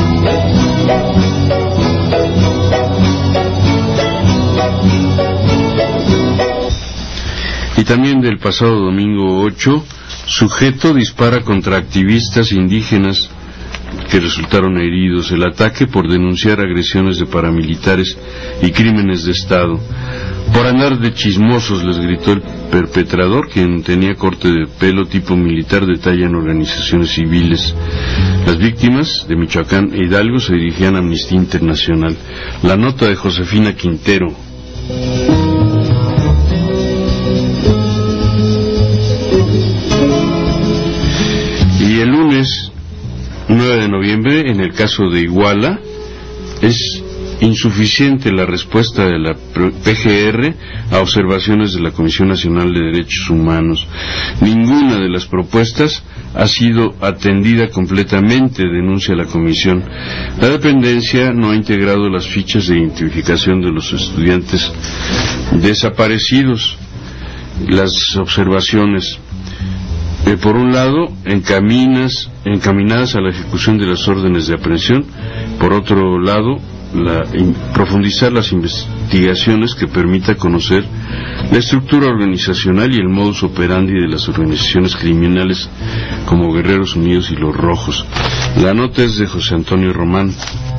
Y también del pasado domingo ocho, sujeto dispara contra activistas indígenas que resultaron heridos. El ataque por denunciar agresiones de paramilitares y crímenes de Estado. Por andar de chismosos, les gritó el perpetrador, quien tenía corte de pelo tipo militar, detallan organizaciones civiles. Las víctimas de Michoacán e Hidalgo se dirigían a Amnistía Internacional. La nota de Josefina Quintero. Y el lunes nueve de noviembre, en el caso de Iguala, es insuficiente la respuesta de la P G R a observaciones de la Comisión Nacional de Derechos Humanos. Ninguna de las propuestas ha sido atendida completamente, denuncia la Comisión. La dependencia no ha integrado las fichas de identificación de los estudiantes desaparecidos. Las observaciones, eh, por un lado, encaminas, encaminadas a la ejecución de las órdenes de aprehensión; por otro lado, La, in, profundizar las investigaciones que permita conocer la estructura organizacional y el modus operandi de las organizaciones criminales como Guerreros Unidos y Los Rojos. La nota es de José Antonio Román.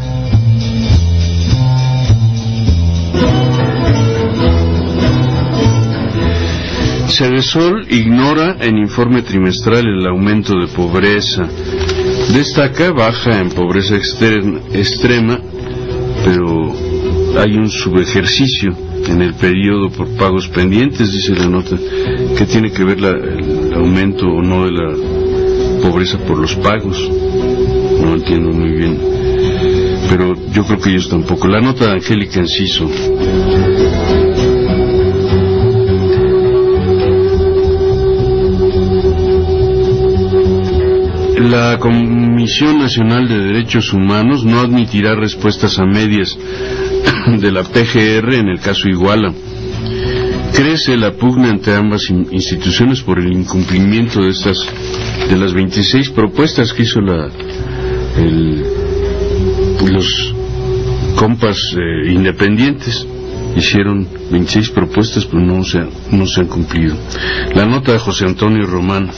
Cedesol ignora en informe trimestral el aumento de pobreza. Destaca baja en pobreza externa, extrema, pero hay un subejercicio en el periodo por pagos pendientes, dice la nota. ¿Qué tiene que ver la, el aumento o no de la pobreza por los pagos? No entiendo muy bien, pero yo creo que ellos tampoco. La nota de Angélica Enciso. La Comisión Nacional de Derechos Humanos no admitirá respuestas a medias de la P G R en el caso Iguala. Crece la pugna entre ambas instituciones por el incumplimiento de estas, de las veintiséis propuestas que hizo la, el, los compas eh, independientes. Hicieron veintiséis propuestas, pero no se, no se han cumplido. La nota de José Antonio Román.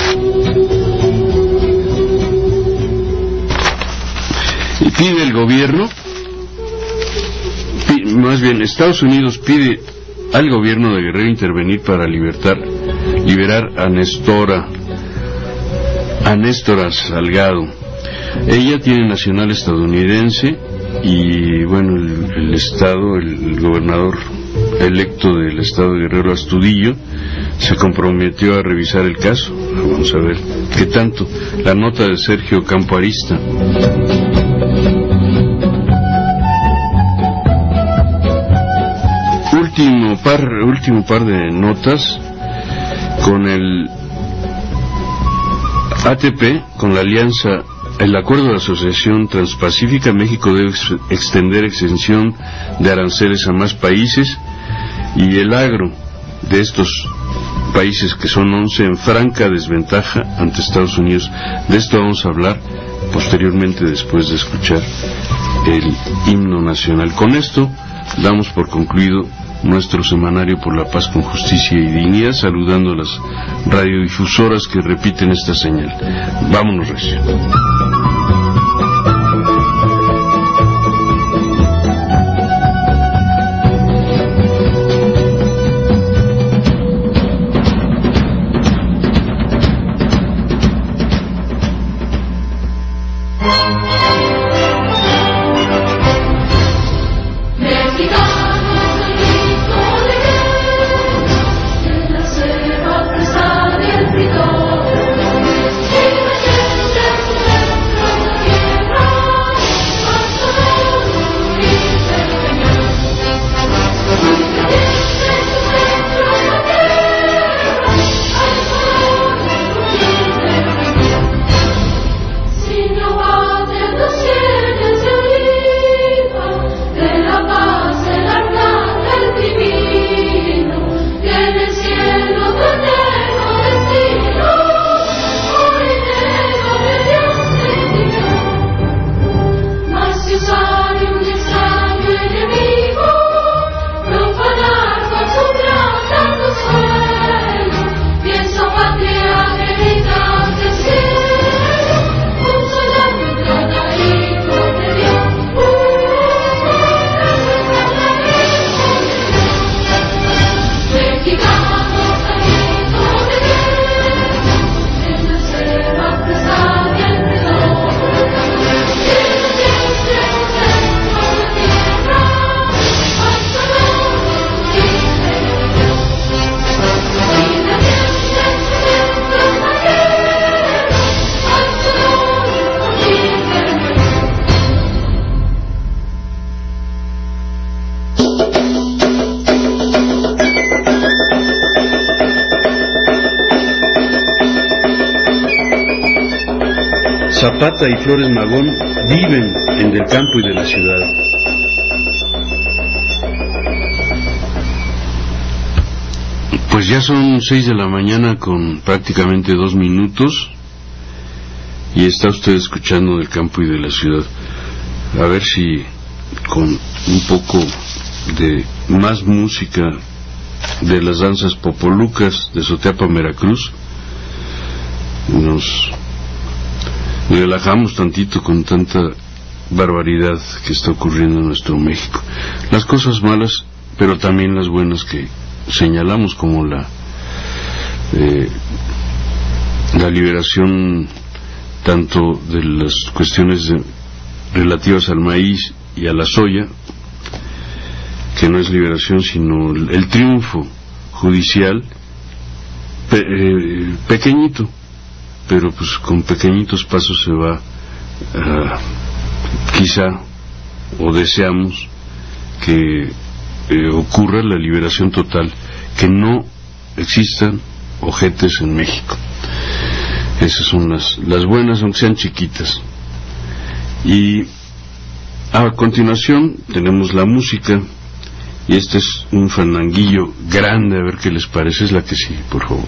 Y pide el gobierno, pide, más bien Estados Unidos pide al gobierno de Guerrero intervenir para libertar, liberar a Nestora, a Néstora Salgado. Ella tiene nacional estadounidense y bueno, el, el estado, el, el gobernador electo del estado de Guerrero, Astudillo, se comprometió a revisar el caso. Vamos a ver qué tanto. La nota de Sergio Campo Arista. Último par, último par de notas con el A T P, con la alianza, el acuerdo de asociación transpacífica. México debe ex extender exención de aranceles a más países, y el agro de estos países, que son once, en franca desventaja ante Estados Unidos. De esto vamos a hablar posteriormente, después de escuchar el himno nacional. Con esto damos por concluido nuestro semanario por la paz con justicia y dignidad, saludando a las radiodifusoras que repiten esta señal. Vámonos, recio. Zapata y Flores Magón viven en del campo y de la ciudad. Pues ya son seis de la mañana con prácticamente dos minutos y está usted escuchando del campo y de la ciudad. A ver si con un poco de más música de las danzas popolucas de Soteapan, Veracruz, nos relajamos tantito con tanta barbaridad que está ocurriendo en nuestro México. Las cosas malas, pero también las buenas que señalamos, como la eh, la liberación tanto de las cuestiones de, relativas al maíz y a la soya, que no es liberación sino el, el triunfo judicial pe, eh, pequeñito, pero pues con pequeñitos pasos se va uh, quizá o deseamos que eh, ocurra la liberación total, que no existan ojetes en México. Esas son las, las buenas, aunque sean chiquitas. Y a continuación tenemos la música, y este es un fandanguillo grande, a ver qué les parece. Es la que sigue, por favor.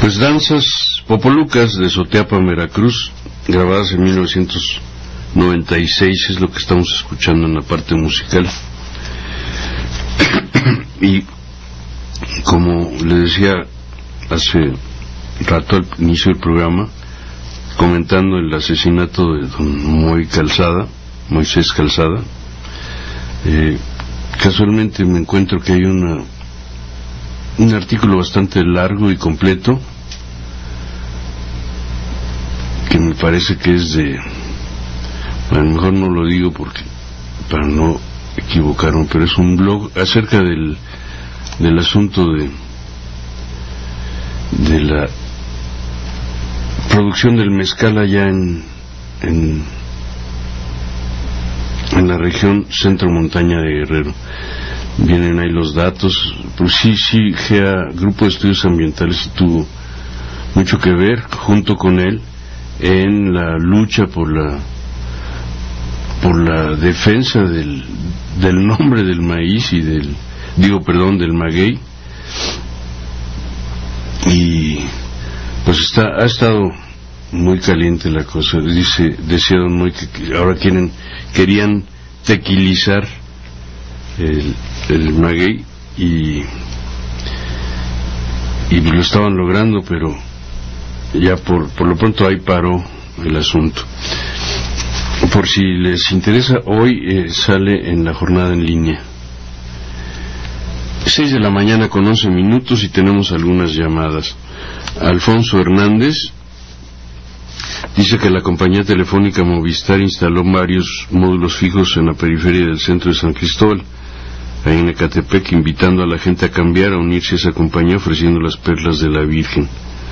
Pues danzas popolucas de Soteapan, Veracruz, grabadas en mil novecientos noventa y seis, es lo que estamos escuchando en la parte musical. Y como le decía hace rato al inicio del programa, comentando el asesinato de don Moy Calzada, Moisés Calzada, eh, casualmente me encuentro que hay una un artículo bastante largo y completo que me parece que es de, a lo mejor no lo digo porque para no equivocarme, pero es un blog acerca del del asunto de de la producción del mezcal allá en en, en la región centro montaña de Guerrero. Vienen ahí los datos. Pues sí, sí, G E A, Grupo de Estudios Ambientales, tuvo mucho que ver junto con él en la lucha por la por la defensa del del nombre del maíz y del digo perdón del maguey. Y pues está ha estado muy caliente la cosa. Dice decía don Moy que ahora quieren querían tequilizar el, el maguey y y lo estaban logrando, pero ya por por lo pronto ahí paró el asunto. Por si les interesa, hoy eh, sale en la jornada en línea, seis de la mañana con once minutos, y tenemos algunas llamadas. Alfonso Hernández dice que la compañía telefónica Movistar instaló varios módulos fijos en la periferia del centro de San Cristóbal, ahí en Ecatepec, invitando a la gente a cambiar, a unirse a esa compañía, ofreciendo las perlas de la Virgen.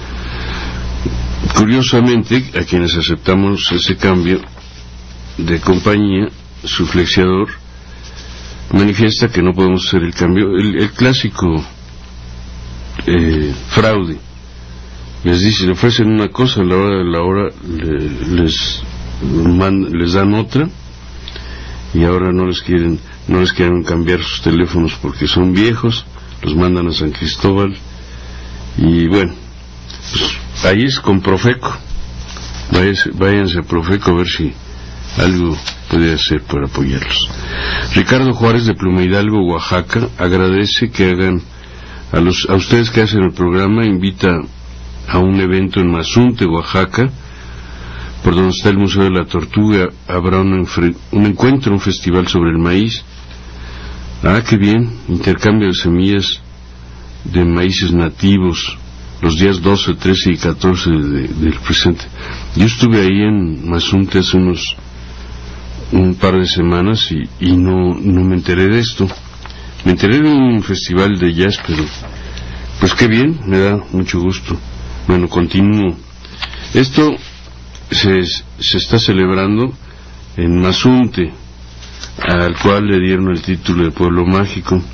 Curiosamente, a quienes aceptamos ese cambio de compañía, su flexiador manifiesta que no podemos hacer el cambio, el, el clásico eh, fraude. Les dice, le ofrecen una cosa, a la hora de la hora le, les man, les dan otra, y ahora no les quieren no les quieren cambiar sus teléfonos porque son viejos, los mandan a San Cristóbal. Y bueno, pues ahí es con Profeco, váyanse, váyanse a Profeco a ver si algo puede hacer para apoyarlos. Ricardo Juárez de Pluma Hidalgo, Oaxaca, agradece que hagan a los a ustedes que hacen el programa, invita a un evento en Mazunte, Oaxaca, por donde está el Museo de la Tortuga. Habrá un, un encuentro, un festival sobre el maíz. Ah, qué bien, intercambio de semillas de maíces nativos los días doce, trece y catorce de, del presente. Yo estuve ahí en Mazunte hace unos un par de semanas y, y no, no me enteré de esto. Me enteré de un festival de jazz, pero pues qué bien, me da mucho gusto. Bueno, continúo. Esto se, se está celebrando en Mazunte, al cual le dieron el título de Pueblo Mágico.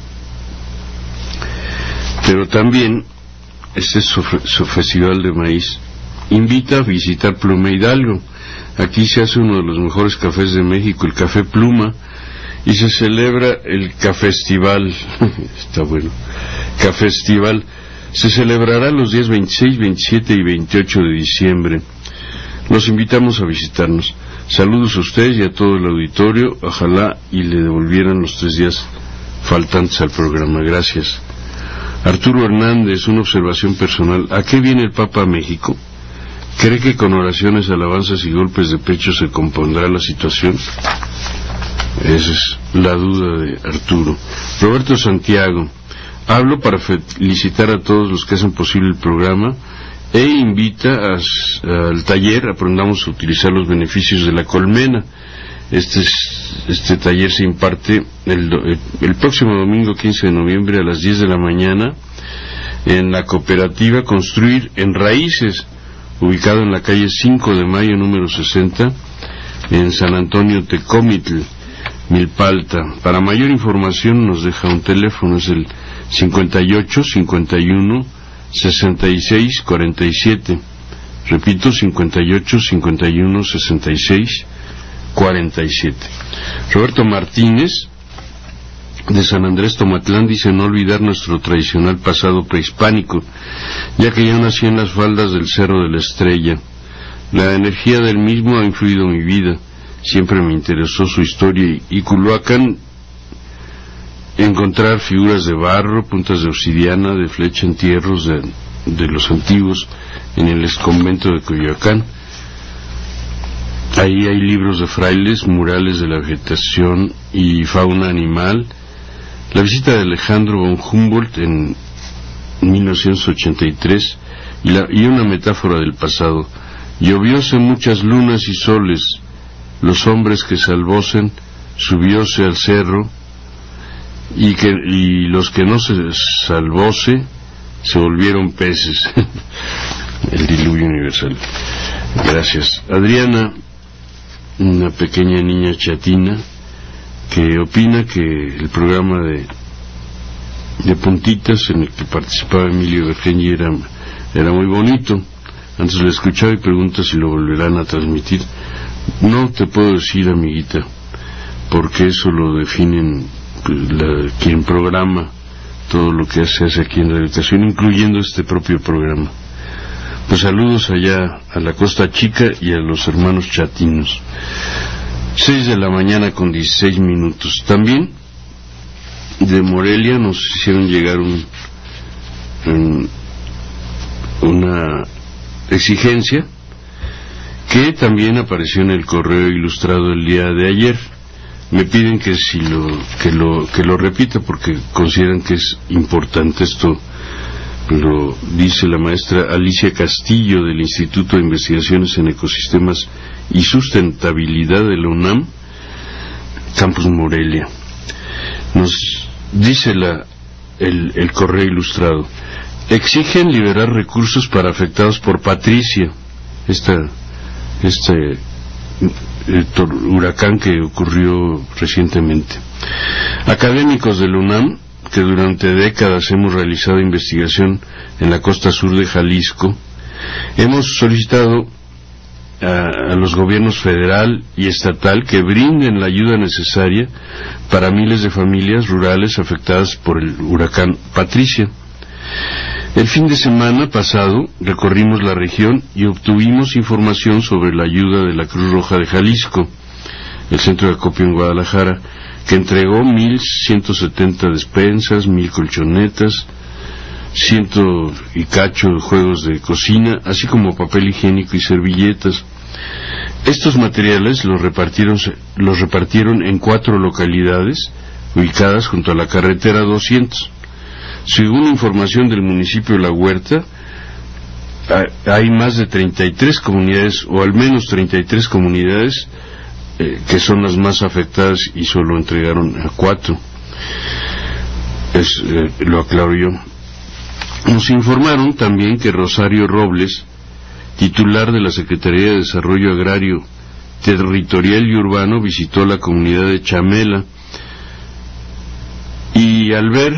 Pero también este es su, su festival de maíz invita a visitar Pluma Hidalgo. Aquí se hace uno de los mejores cafés de México, el Café Pluma, y se celebra el Cafestival. Está bueno. Cafestival se celebrará los días veintiséis, veintisiete y veintiocho de diciembre. Los invitamos a visitarnos. Saludos a ustedes y a todo el auditorio. Ojalá y le devolvieran los tres días faltantes al programa. Gracias. Arturo Hernández, una observación personal. ¿A qué viene el Papa a México? ¿Cree que con oraciones, alabanzas y golpes de pecho se compondrá la situación? Esa es la duda de Arturo. Roberto Santiago, hablo para felicitar a todos los que hacen posible el programa e invita a, al taller Aprendamos a utilizar los beneficios de la colmena. Este, es, este taller se imparte el, el, el próximo domingo quince de noviembre a las diez de la mañana en la cooperativa Construir en Raíces, ubicado en la calle cinco de mayo número sesenta en San Antonio Tecomitl, Milpalta. Para mayor información nos deja un teléfono, es el cincuenta y ocho, cincuenta y uno, sesenta y seis, cuarenta y siete. Repito, cincuenta y ocho, cincuenta y uno, sesenta y seis, cuarenta y siete. Roberto Martínez, de San Andrés Tomatlán dice: no olvidar nuestro tradicional pasado prehispánico, ya que yo nací en las faldas del Cerro de la Estrella. La energía del mismo ha influido en mi vida, siempre me interesó su historia, y Culhuacán, encontrar figuras de barro, puntas de obsidiana, de flecha, entierros de, de los antiguos en el exconvento de Coyoacán. Ahí hay libros de frailes, murales de la vegetación y fauna animal. La visita de Alejandro von Humboldt en mil novecientos ochenta y tres y, la, y una metáfora del pasado. Llovióse muchas lunas y soles, los hombres que salvosen, subióse al cerro, y, que, y los que no se salvóse, se volvieron peces. El diluvio universal. Gracias. Adriana, una pequeña niña chatina, que opina que el programa de de puntitas en el que participaba Emilio Vergenyi era, era muy bonito. Antes lo escuchaba y pregunta si lo volverán a transmitir. No te puedo decir, amiguita, porque eso lo definen la, quien programa todo lo que se hace aquí en Rehabilitación, incluyendo este propio programa. Pues saludos allá a la Costa Chica y a los hermanos chatinos. Seis de la mañana con dieciséis minutos. También de Morelia nos hicieron llegar un, un una exigencia que también apareció en el correo ilustrado el día de ayer. Me piden que si lo que lo que lo repita porque consideran que es importante. Esto lo dice la maestra Alicia Castillo del Instituto de Investigaciones en Ecosistemas y Sustentabilidad de la UNAM, Campus Morelia. Nos dice la el, el correo ilustrado: exigen liberar recursos para afectados por Patricia, esta este eh, huracán que ocurrió recientemente. Académicos del UNAM, que durante décadas hemos realizado investigación en la costa sur de Jalisco, hemos solicitado a, a los gobiernos federal y estatal que brinden la ayuda necesaria para miles de familias rurales afectadas por el huracán Patricia. El fin de semana pasado recorrimos la región y obtuvimos información sobre la ayuda de la Cruz Roja de Jalisco, el centro de acopio en Guadalajara, que entregó mil ciento setenta despensas, mil colchonetas, ciento y cacho de juegos de cocina, así como papel higiénico y servilletas. Estos materiales los repartieron, los repartieron en cuatro localidades ubicadas junto a la carretera doscientos. Según información del municipio de La Huerta, hay más de treinta y tres comunidades, o al menos treinta y tres comunidades, eh, que son las más afectadas, y solo entregaron a cuatro. Es, eh, lo aclaro yo. Nos informaron también que Rosario Robles, titular de la Secretaría de Desarrollo Agrario, Territorial y Urbano, visitó la comunidad de Chamela, y al ver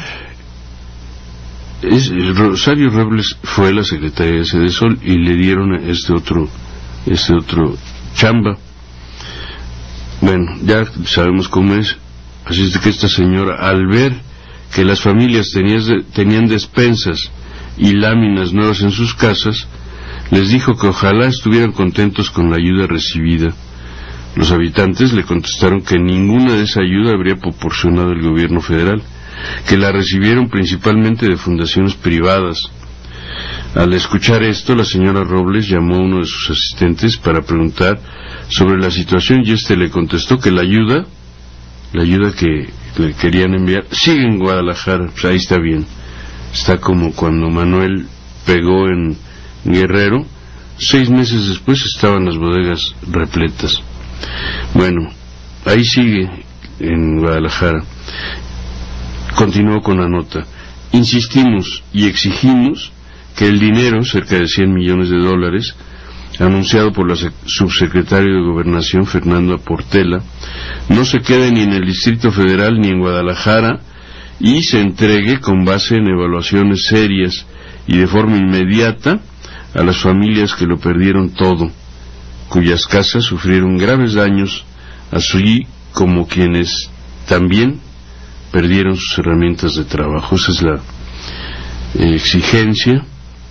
Es, Rosario Robles fue a la Secretaría de Sedesol y le dieron este otro este otro chamba. Bueno, ya sabemos cómo es. Así es de que esta señora, al ver que las familias tenían, tenían despensas y láminas nuevas en sus casas, les dijo que ojalá estuvieran contentos con la ayuda recibida. Los habitantes le contestaron que ninguna de esa ayuda habría proporcionado el gobierno federal, que la recibieron principalmente de fundaciones privadas. Al escuchar esto, la señora Robles llamó a uno de sus asistentes para preguntar sobre la situación, y este le contestó que la ayuda, la ayuda que le querían enviar, sigue en Guadalajara. Pues ahí está bien. Está como cuando Manuel pegó en Guerrero, seis meses después estaban las bodegas repletas. Bueno, ahí sigue en Guadalajara. Continuó con la nota: insistimos y exigimos que el dinero, cerca de cien millones de dólares, anunciado por la subsecretario de Gobernación, Fernando Portela, no se quede ni en el Distrito Federal ni en Guadalajara, y se entregue con base en evaluaciones serias y de forma inmediata a las familias que lo perdieron todo, cuyas casas sufrieron graves daños, así como quienes también perdieron sus herramientas de trabajo. Esa es la eh, exigencia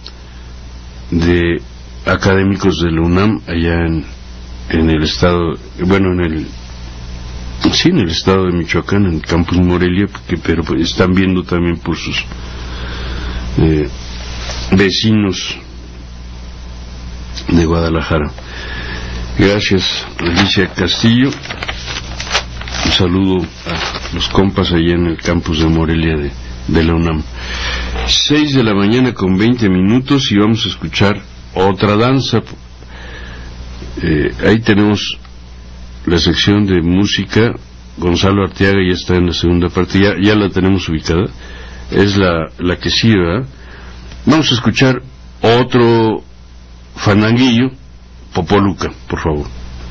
de académicos de la UNAM allá en, en el estado, bueno, en el sí, en el estado de Michoacán, en el campus Morelia, porque, pero pues, están viendo también por sus eh, vecinos de Guadalajara. Gracias, Alicia Castillo. Un saludo a los compas allá en el campus de Morelia de, de la UNAM. Seis de la mañana con veinte minutos y vamos a escuchar otra danza. Eh, ahí tenemos la sección de música. Gonzalo Arteaga ya está en la segunda parte, ya, ya la tenemos ubicada. Es la, la que sigue, ¿verdad? Vamos a escuchar otro fandanguillo, Popoluca, por favor.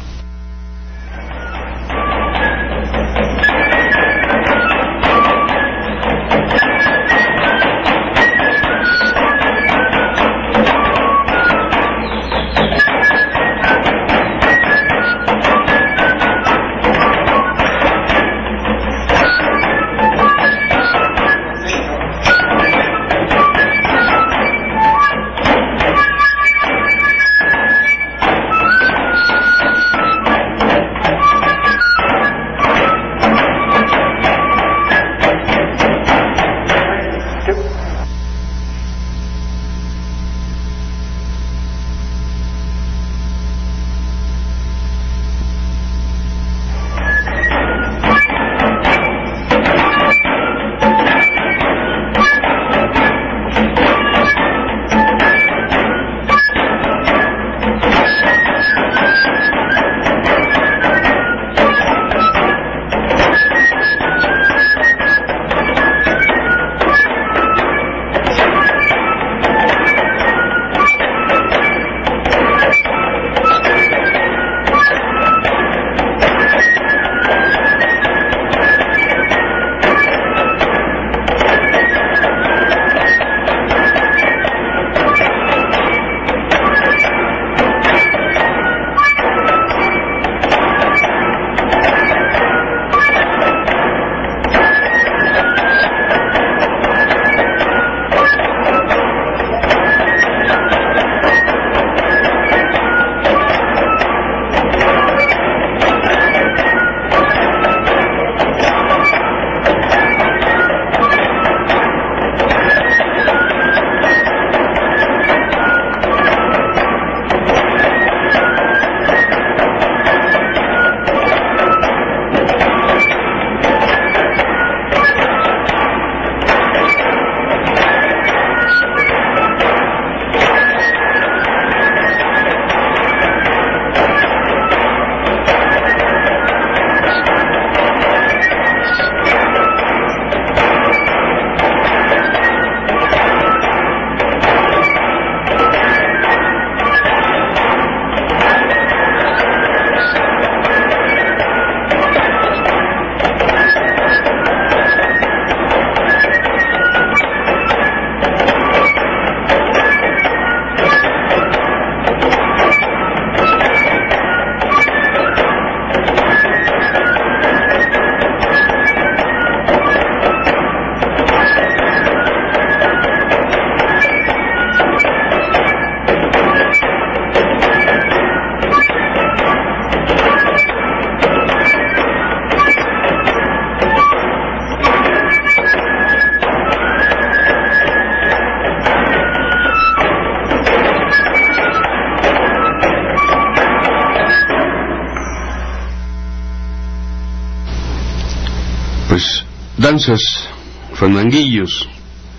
Danzas, fandanguillos,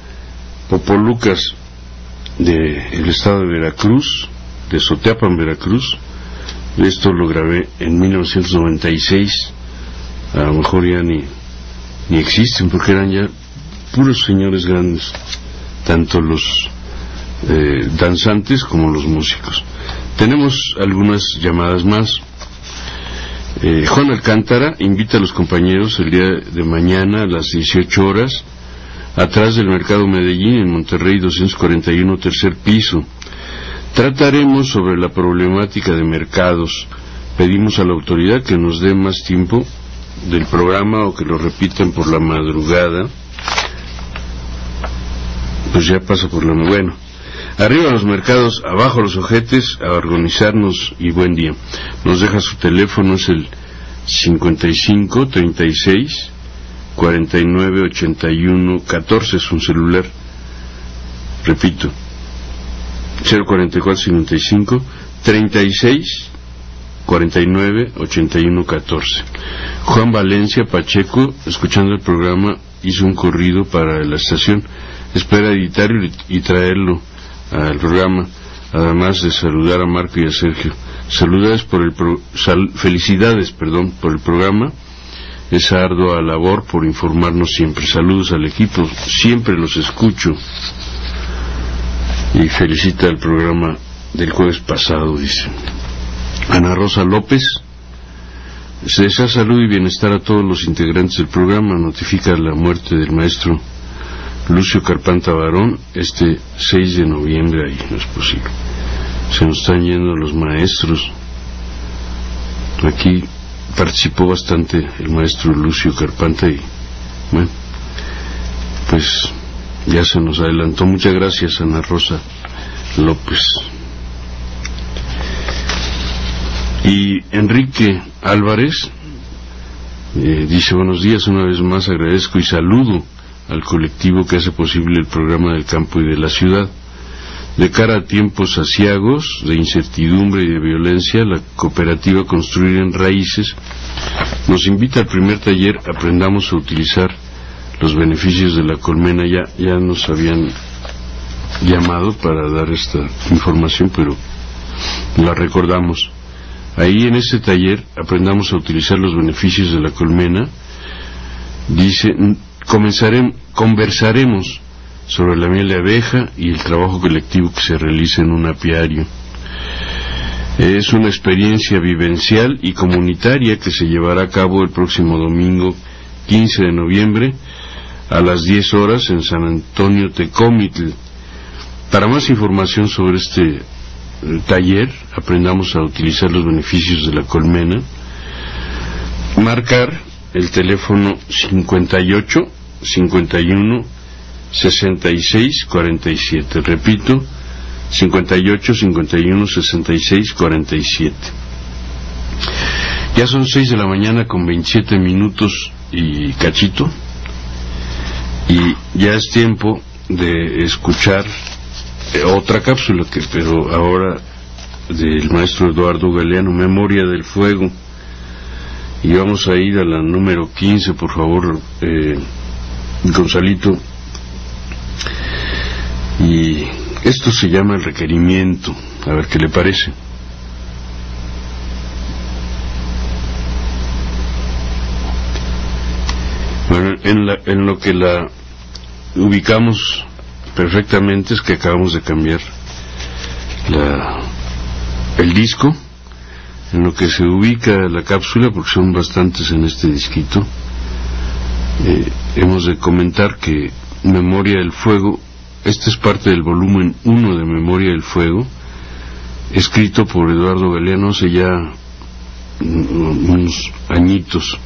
popolucas del estado de Veracruz, de Soteapan, Veracruz. Esto lo grabé en mil novecientos noventa y seis. A lo mejor ya ni, ni existen, porque eran ya puros señores grandes, tanto los eh, danzantes como los músicos. Tenemos algunas llamadas más. Eh, Juan Alcántara invita a los compañeros el día de mañana a las dieciocho horas, atrás del Mercado Medellín, en Monterrey doscientos cuarenta y uno, tercer piso. Trataremos sobre la problemática de mercados. Pedimos a la autoridad que nos dé más tiempo del programa o que lo repiten por la madrugada, pues ya pasa por la... Bueno, arriba los mercados, abajo los ojetes, a organizarnos y buen día. Nos deja su teléfono, es el cincuenta y cinco, treinta y seis, cuarenta y nueve, ochenta y uno, catorce, es un celular, repito, cero cuarenta y cuatro, cincuenta y cinco, treinta y seis, cuarenta y nueve, ochenta y uno, catorce. Juan Valencia Pacheco, escuchando el programa, hizo un corrido para la estación, espera editarlo y traerlo al programa, además de saludar a Marco y a Sergio. Saludas por el pro, sal, felicidades, perdón, por el programa. Esa ardua labor por informarnos siempre. Saludos al equipo, siempre los escucho. Y felicita el programa del jueves pasado, dice. Ana Rosa López, se desea salud y bienestar a todos los integrantes del programa. Notifica la muerte del maestro Lucio Carpanta Barón este seis de noviembre. Ahí no es posible, se nos están yendo los maestros. Aquí participó bastante el maestro Lucio Carpanta y bueno, pues ya se nos adelantó. Muchas gracias, Ana Rosa López. Y Enrique Álvarez eh, dice: buenos días, una vez más agradezco y saludo al colectivo que hace posible el programa del campo y de la ciudad. De cara a tiempos aciagos, de incertidumbre y de violencia, la cooperativa Construir en Raíces nos invita al primer taller Aprendamos a utilizar los beneficios de la colmena. Ya, ya nos habían llamado para dar esta información, pero la recordamos. Ahí en este taller Aprendamos a utilizar los beneficios de la colmena, dice, comenzaremos, conversaremos sobre la miel de abeja y el trabajo colectivo que se realiza en un apiario. Es una experiencia vivencial y comunitaria que se llevará a cabo el próximo domingo quince de noviembre a las diez horas en San Antonio Tecómitl. Para más información sobre este taller, Aprendamos a utilizar los beneficios de la colmena, marcar el teléfono cincuenta y ocho, cincuenta y uno, sesenta y seis, cuarenta y siete. Repito, cincuenta y ocho, cincuenta y uno, sesenta y seis, cuarenta y siete. Ya son seis de la mañana con veintisiete minutos y cachito, y ya es tiempo de escuchar otra cápsula, que pero ahora del maestro Eduardo Galeano, Memoria del Fuego. Y vamos a ir a la número quince, por favor, eh, Gonzalito. Y esto se llama el requerimiento, a ver qué le parece. Bueno, en, la, en lo que la ubicamos perfectamente es que acabamos de cambiar la, el disco. En lo que se ubica la cápsula, porque son bastantes en este disquito, eh, hemos de comentar que Memoria del Fuego, este es parte del volumen uno de Memoria del Fuego, escrito por Eduardo Galeano hace ya unos añitos,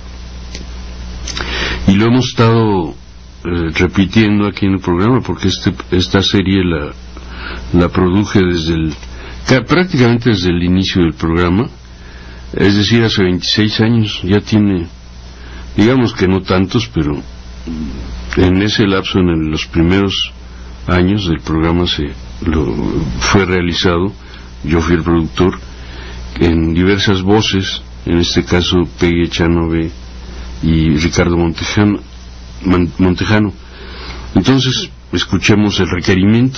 y lo hemos estado eh, repitiendo aquí en el programa, porque este, esta serie la, la produje desde el, prácticamente desde el inicio del programa. Es decir, hace veintiséis años. Ya tiene, digamos que no tantos, pero en ese lapso, en los primeros años del programa, se lo fue realizado. Yo fui el productor en diversas voces, en este caso Peggy Echanove y Ricardo Montejano, Montejano. Entonces, escuchemos el requerimiento.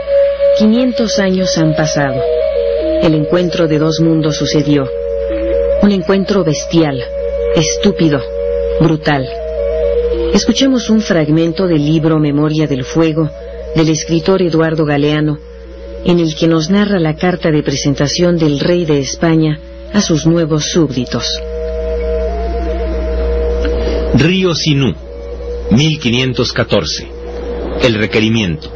quinientos años han pasado. El encuentro de dos mundos sucedió. Un encuentro bestial, estúpido, brutal. Escuchemos un fragmento del libro Memoria del Fuego, del escritor Eduardo Galeano, en el que nos narra la carta de presentación del rey de España a sus nuevos súbditos. Río Sinú, mil quinientos catorce. El requerimiento.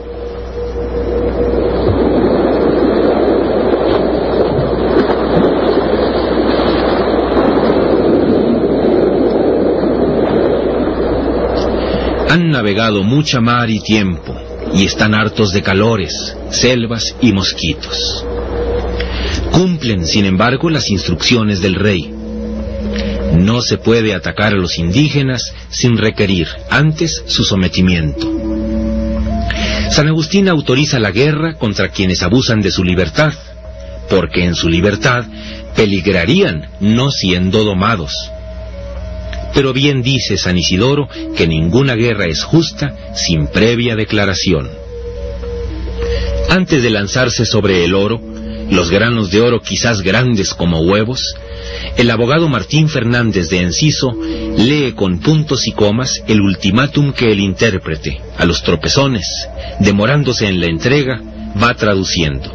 Han navegado mucha mar y tiempo, y están hartos de calores, selvas y mosquitos. Cumplen, sin embargo, las instrucciones del rey. No se puede atacar a los indígenas sin requerir antes su sometimiento. San Agustín autoriza la guerra contra quienes abusan de su libertad, porque en su libertad peligrarían no siendo domados. Pero bien dice San Isidoro que ninguna guerra es justa sin previa declaración. Antes de lanzarse sobre el oro, los granos de oro quizás grandes como huevos, el abogado Martín Fernández de Enciso lee con puntos y comas el ultimátum que el intérprete, a los tropezones, demorándose en la entrega, va traduciendo.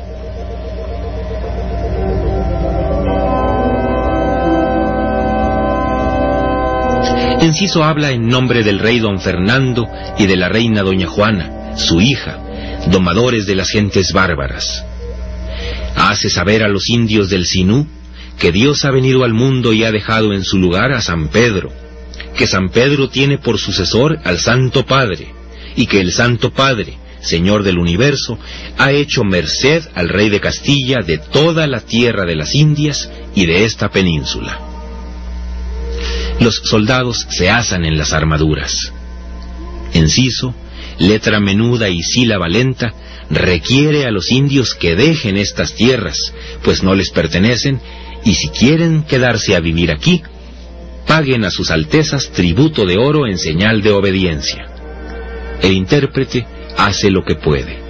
Enciso habla en nombre del rey don Fernando y de la reina doña Juana, su hija, domadores de las gentes bárbaras. Hace saber a los indios del Sinú que Dios ha venido al mundo y ha dejado en su lugar a San Pedro, que San Pedro tiene por sucesor al Santo Padre, y que el Santo Padre, Señor del universo, ha hecho merced al rey de Castilla de toda la tierra de las Indias y de esta península. Los soldados se asan en las armaduras. Enciso, letra menuda y sílaba lenta, requiere a los indios que dejen estas tierras, pues no les pertenecen, y si quieren quedarse a vivir aquí, paguen a sus altezas tributo de oro en señal de obediencia. El intérprete hace lo que puede.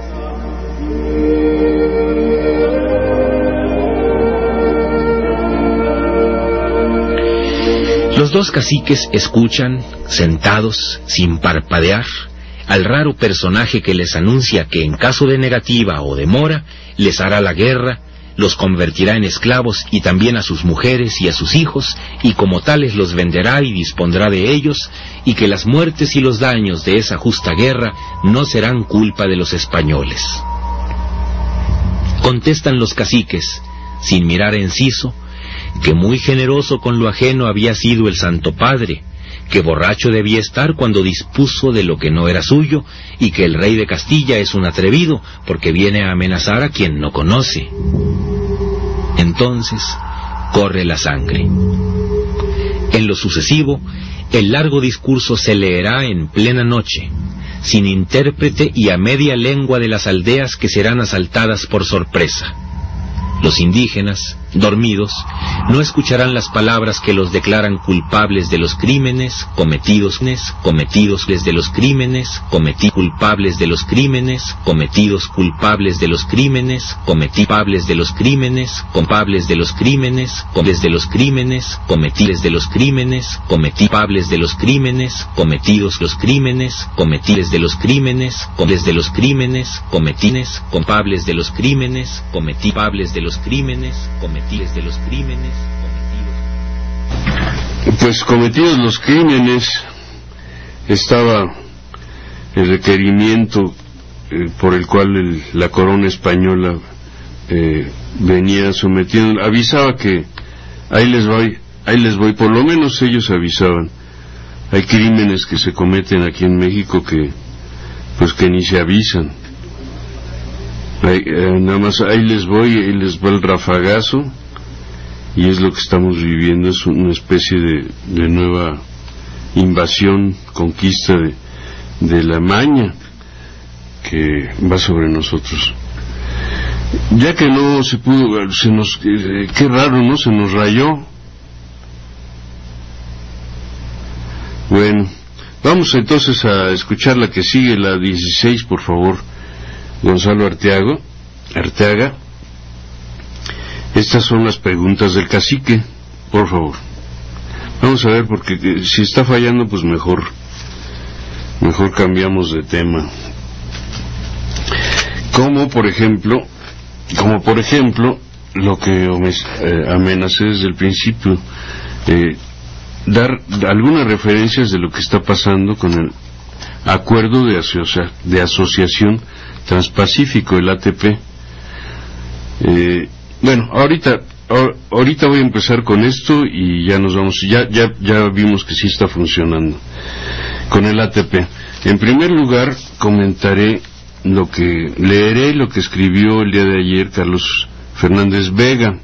Los dos caciques escuchan, sentados, sin parpadear, al raro personaje que les anuncia que en caso de negativa o demora, les hará la guerra, los convertirá en esclavos y también a sus mujeres y a sus hijos, y como tales los venderá y dispondrá de ellos, y que las muertes y los daños de esa justa guerra no serán culpa de los españoles. Contestan los caciques, sin mirar a Enciso, que muy generoso con lo ajeno había sido el Santo Padre, que borracho debía estar cuando dispuso de lo que no era suyo, y que el rey de Castilla es un atrevido, porque viene a amenazar a quien no conoce. Entonces corre la sangre. En lo sucesivo, el largo discurso se leerá en plena noche, sin intérprete y a media lengua de las aldeas que serán asaltadas por sorpresa. Los indígenas, dormidos, no escucharán las palabras que los declaran culpables de los crímenes cometidos, cometidos desde los crímenes, cometí culpables de los crímenes, cometidos culpables de los crímenes, cometibles de los crímenes, culpables de los crímenes, desde los crímenes, cometibles de los crímenes, cometibles de los crímenes, cometidos los crímenes, cometibles de los crímenes, desde los crímenes, cometines, culpables de los crímenes, cometibles de los crímenes, cometidos de los crímenes, cometidos. Pues cometidos los crímenes, estaba el requerimiento eh, por el cual el, la corona española eh, venía sometiendo, avisaba que ahí les voy, ahí les voy, por lo menos ellos avisaban. Hay crímenes que se cometen aquí en México que, pues que ni se avisan. Ahí, eh, nada más ahí les voy, ahí les va el rafagazo, y es lo que estamos viviendo, es una especie de, de nueva invasión, conquista de, de la maña que va sobre nosotros. Ya que no se pudo, se nos, eh, qué raro, ¿no? Se nos rayó. Bueno, vamos entonces a escuchar la que sigue, la dieciséis, por favor. Gonzalo Arteaga, Arteaga. Estas son las preguntas del cacique. por favor. Vamos a ver, porque eh, si está fallando, pues mejor, mejor cambiamos de tema. Como por ejemplo, como por ejemplo, lo que eh, amenacé desde el principio, eh, dar algunas referencias de lo que está pasando con el Acuerdo de, asocia de Asociación Transpacífico, el A T P. Eh, bueno, ahorita, ahorita voy a empezar con esto y ya nos vamos, ya, ya, ya vimos que sí está funcionando con el A T P. En primer lugar, comentaré lo que, leeré lo que escribió el día de ayer Carlos Fernández Vega,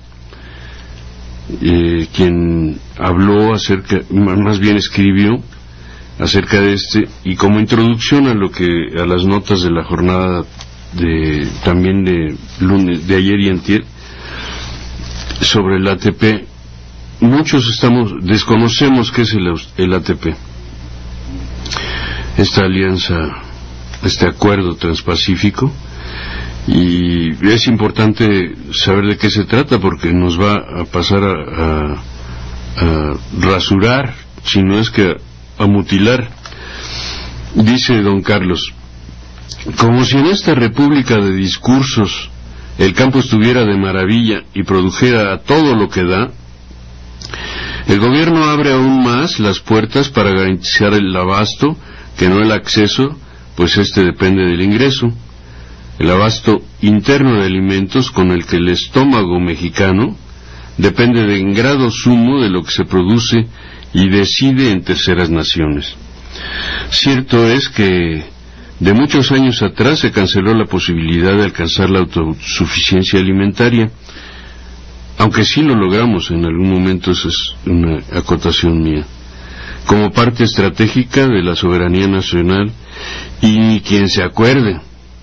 eh, quien habló acerca, más bien escribió acerca de este, y como introducción a lo que, a las notas de la jornada de, también de lunes, de ayer y antier, sobre el A T P. Muchos estamos, desconocemos qué es el, el A T P, esta alianza, este acuerdo transpacífico, y es importante saber de qué se trata, porque nos va a pasar a, a, a rasurar, si no es que a mutilar. Dice don Carlos: como si en esta república de discursos el campo estuviera de maravilla y produjera a todo lo que da, el gobierno abre aún más las puertas para garantizar el abasto, que no el acceso, pues este depende del ingreso. El abasto interno de alimentos, con el que el estómago mexicano depende de en grado sumo de lo que se produce y decide en terceras naciones. Cierto es que de muchos años atrás se canceló la posibilidad de alcanzar la autosuficiencia alimentaria, aunque sí lo logramos en algún momento, esa es una acotación mía, como parte estratégica de la soberanía nacional, y quien se acuerde.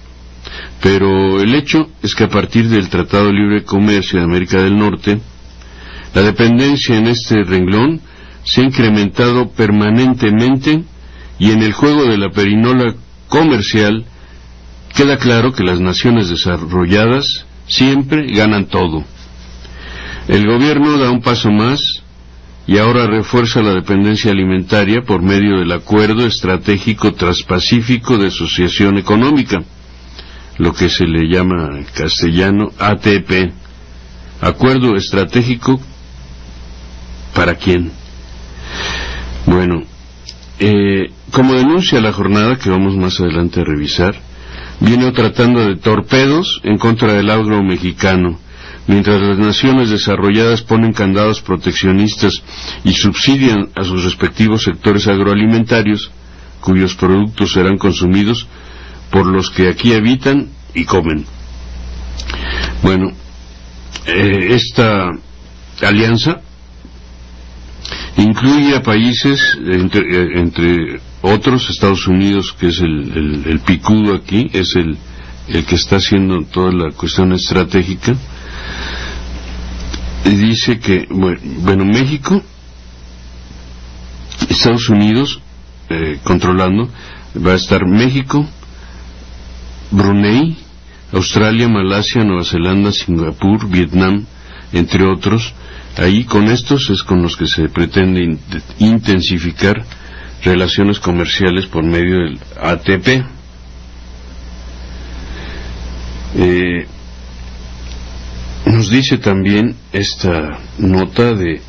Pero el hecho es que a partir del Tratado de Libre Comercio de América del Norte, la dependencia en este renglón se ha incrementado permanentemente, y en el juego de la perinola comercial queda claro que las naciones desarrolladas siempre ganan todo. El gobierno da un paso más y ahora refuerza la dependencia alimentaria por medio del Acuerdo Estratégico Transpacífico de Asociación Económica, lo que se le llama en castellano A T P. Acuerdo Estratégico, ¿para quién? Bueno, eh, como denuncia la jornada, que vamos más adelante a revisar, viene tratando de torpedos en contra del agro mexicano, mientras las naciones desarrolladas ponen candados proteccionistas y subsidian a sus respectivos sectores agroalimentarios, cuyos productos serán consumidos por los que aquí habitan y comen. Bueno, eh, esta alianza incluye a países, entre, entre otros, Estados Unidos, que es el, el, el picudo aquí, es el, el que está haciendo toda la cuestión estratégica. Y dice que, bueno, bueno, México, Estados Unidos, eh, controlando, va a estar México, Brunei, Australia, Malasia, Nueva Zelanda, Singapur, Vietnam, entre otros. Ahí con estos es con los que se pretende in intensificar relaciones comerciales por medio del A T P. Eh, nos dice también esta nota de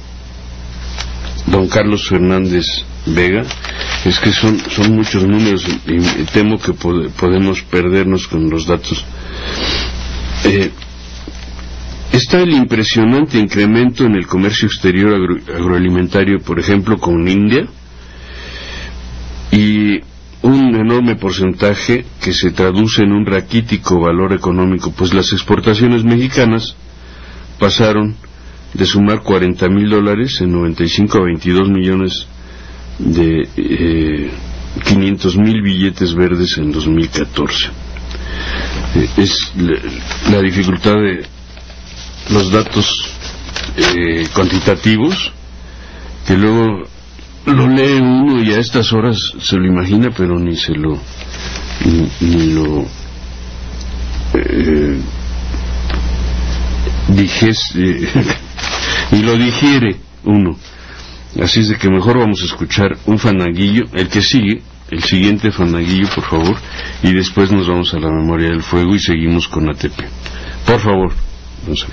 don Carlos Fernández Vega, es que son, son muchos números y temo que pod podemos perdernos con los datos. Eh, Está el impresionante incremento en el comercio exterior agro agroalimentario, por ejemplo, con India, y un enorme porcentaje que se traduce en un raquítico valor económico, pues las exportaciones mexicanas pasaron de sumar cuarenta mil dólares en noventa y cinco a veintidós millones de eh, quinientos mil billetes verdes en dos mil catorce. Eh, es la, la dificultad de los datos eh, cuantitativos, que luego lo lee uno y a estas horas se lo imagina, pero ni se lo ni, ni lo eh, digeste, y lo digiere uno. Así es de que mejor vamos a escuchar un fandanguillo, el que sigue, el siguiente fandanguillo, por favor, y después nos vamos a la Memoria del Fuego y seguimos con A T P. Por favor, Gonzalo.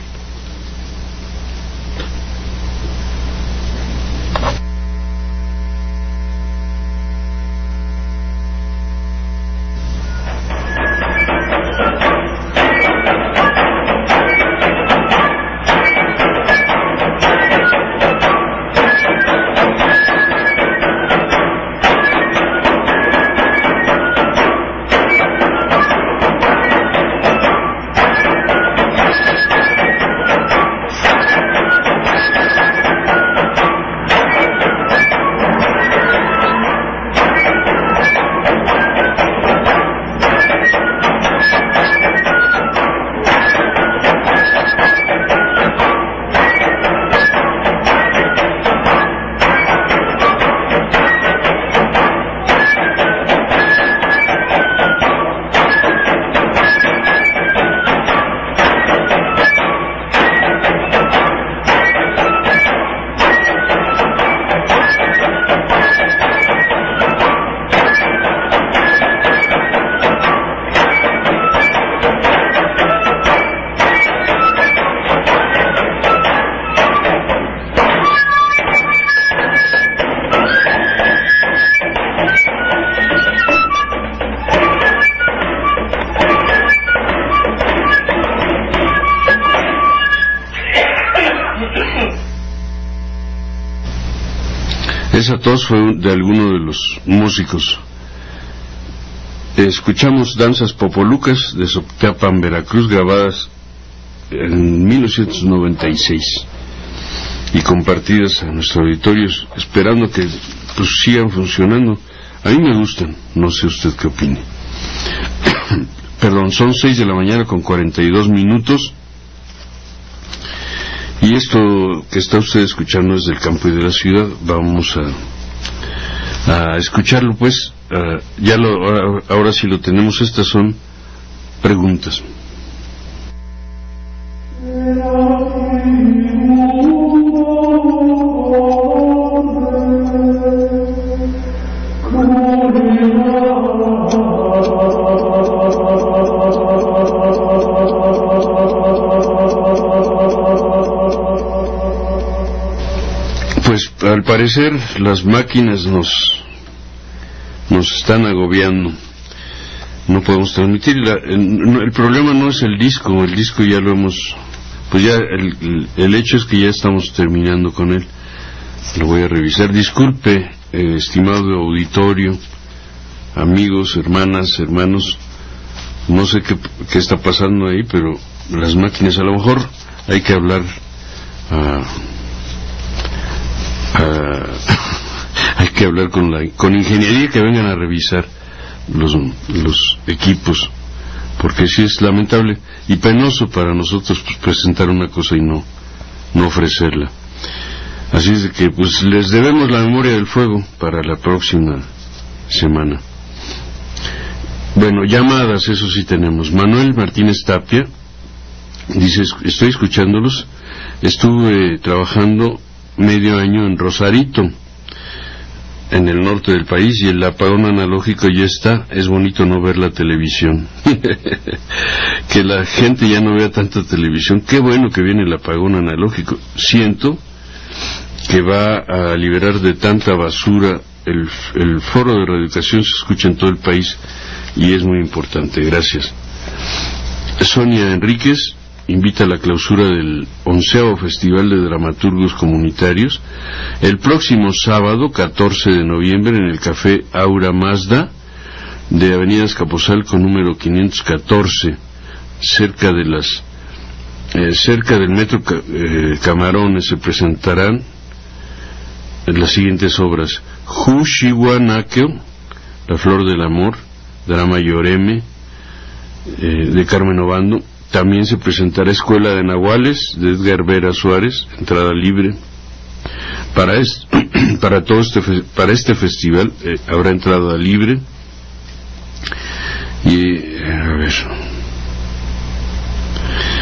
Esa tos fue de alguno de los músicos. Escuchamos Danzas Popolucas de Soctapan, Veracruz, grabadas en mil novecientos noventa y seis y compartidas a nuestros auditorios, esperando que pues sigan funcionando. A mí me gustan, no sé usted qué opine. Perdón, son seis de la mañana con cuarenta y dos minutos. Y esto que está usted escuchando es del campo y de la ciudad. Vamos a, a escucharlo, pues. Uh, ya lo, ahora, ahora sí lo tenemos. Estas son preguntas. Pues al parecer las máquinas nos nos están agobiando, no podemos transmitir. La, el, el problema no es el disco, el disco ya lo hemos, pues ya el, el, el hecho es que ya estamos terminando con él. Lo voy a revisar. Disculpe, eh, estimado auditorio, amigos, hermanas, hermanos, no sé qué, qué está pasando ahí, pero las máquinas, a lo mejor hay que hablar a Uh, hay que hablar con la con ingeniería, que vengan a revisar los, los equipos, porque sí es lamentable y penoso para nosotros pues, presentar una cosa y no no ofrecerla. Así es de que pues les debemos la Memoria del Fuego para la próxima semana. Bueno, llamadas, eso sí tenemos. Manuel Martínez Tapia dice: estoy escuchándolos, estuve trabajando medio año en Rosarito, en el norte del país, y el apagón analógico ya está. Es bonito no ver la televisión. Que la gente ya no vea tanta televisión. Qué bueno que viene el apagón analógico. Siento que va a liberar de tanta basura. El, el foro de radioeducación se escucha en todo el país y es muy importante. Gracias. Sonia Enríquez invita a la clausura del onceavo Festival de Dramaturgos Comunitarios el próximo sábado catorce de noviembre en el Café Aura Mazda de Avenida Escaposalco número quinientos catorce, cerca de las eh, cerca del metro eh, Camarones. Se presentarán las siguientes obras: Hushiwanakeo, La Flor del Amor, drama Lloreme, eh, de Carmen Obando. También se presentará Escuela de Nahuales, de Edgar Vera Suárez, entrada libre. Para este, para todo este, para este festival eh, habrá entrada libre. Y, a ver,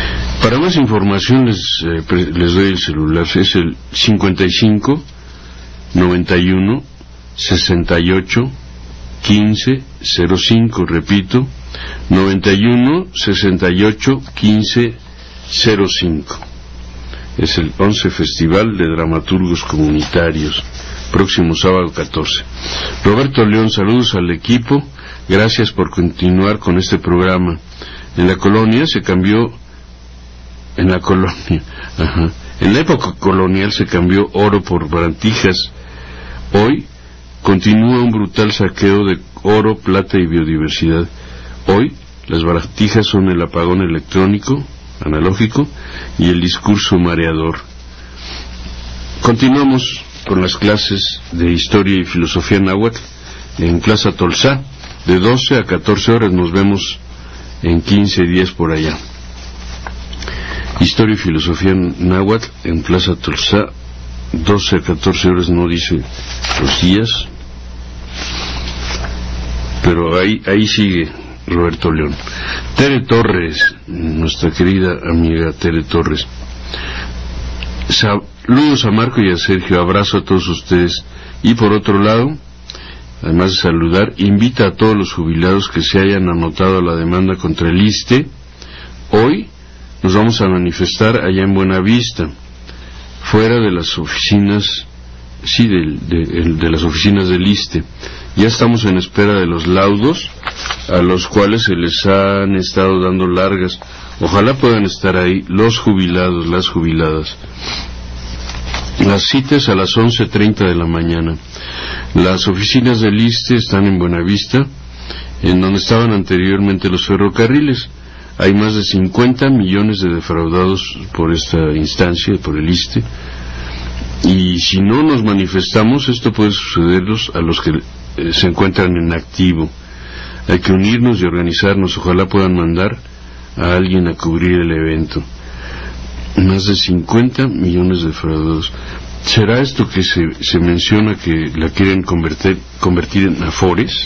Para más información les, eh, les doy el celular, es el cincuenta y cinco, noventa y uno, sesenta y ocho, quince, cero cinco, repito, noventa y uno, sesenta y ocho, quince, cero cinco. Es el once Festival de Dramaturgos Comunitarios, próximo sábado catorce. Roberto León, saludos al equipo, gracias por continuar con este programa. En la colonia se cambió, en la colonia, ajá, en la época colonial se cambió oro por baratijas. Hoy continúa un brutal saqueo de oro, plata y biodiversidad. Hoy las baratijas son el apagón electrónico, analógico, y el discurso mareador. Continuamos con las clases de Historia y Filosofía Náhuatl en Plaza Tolsá, de doce a catorce horas. Nos vemos en quince días por allá. Historia y Filosofía Náhuatl en Plaza Tolsá, doce a catorce horas, no dice los días, pero ahí, ahí sigue Roberto León. Tere Torres, nuestra querida amiga Tere Torres. Saludos a Marco y a Sergio, abrazo a todos ustedes. Y por otro lado, además de saludar, invita a todos los jubilados que se hayan anotado a la demanda contra el ISSSTE. Hoy nos vamos a manifestar allá en Buenavista, fuera de las oficinas, sí, de, de, de las oficinas del ISSSTE. Ya estamos en espera de los laudos, a los cuales se les han estado dando largas. Ojalá puedan estar ahí los jubilados, las jubiladas. Las citas a las once treinta de la mañana. Las oficinas del ISSSTE están en Buenavista, en donde estaban anteriormente los ferrocarriles. Hay más de cincuenta millones de defraudados por esta instancia, por el ISSSTE, y si no nos manifestamos, esto puede sucedernos a los que eh, se encuentran en activo. Hay que unirnos y organizarnos. Ojalá puedan mandar a alguien a cubrir el evento. Más de cincuenta millones de defraudados. ¿Será esto que se, se menciona que la quieren convertir, convertir en afores?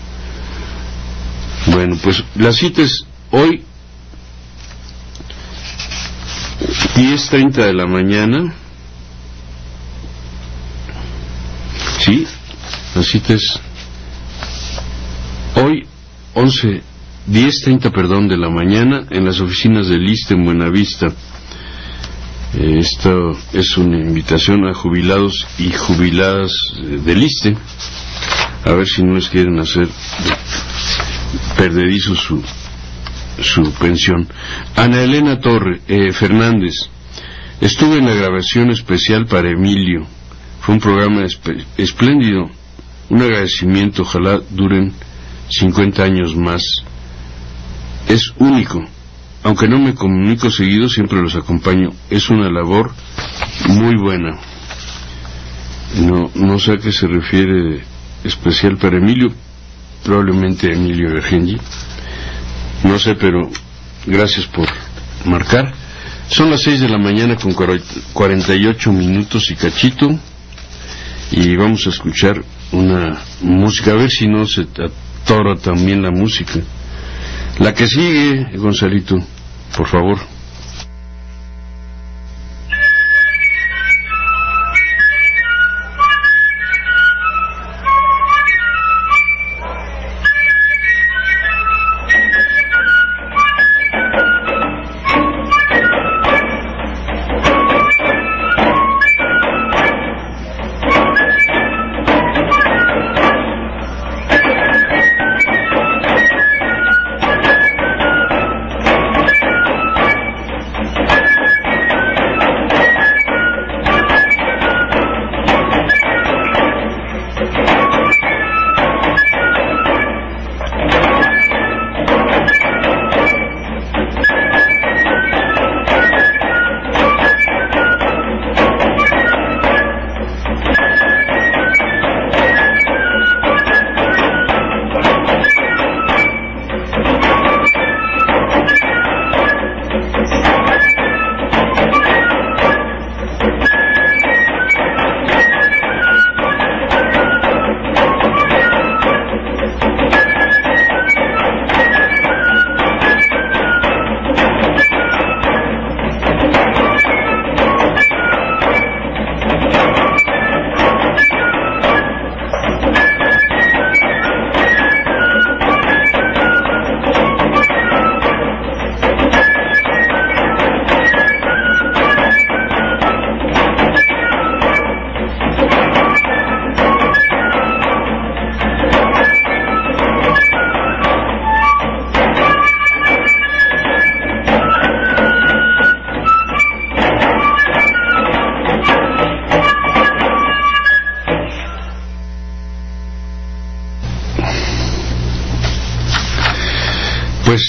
Bueno, pues la cita es hoy, diez treinta de la mañana. Sí, la cita es hoy, once, diez treinta, perdón, de la mañana, en las oficinas del ISSSTE en Buenavista. Eh, esto es una invitación a jubilados y jubiladas eh, del ISSSTE, a ver si no les quieren hacer perdedizo su, su pensión. Ana Elena Torre, eh, Fernández, estuve en la grabación especial para Emilio. Fue un programa espléndido. Un agradecimiento, ojalá duren cincuenta años más. Es único. Aunque no me comunico seguido, siempre los acompaño. Es una labor muy buena. No, no sé a qué se refiere especial para Emilio. Probablemente Emilio Vergengi. No sé, pero gracias por marcar. Son las seis de la mañana con cuarenta y ocho minutos y cachito. Y vamos a escuchar una música, a ver si no se atora también la música. La que sigue, Gonzalito, por favor.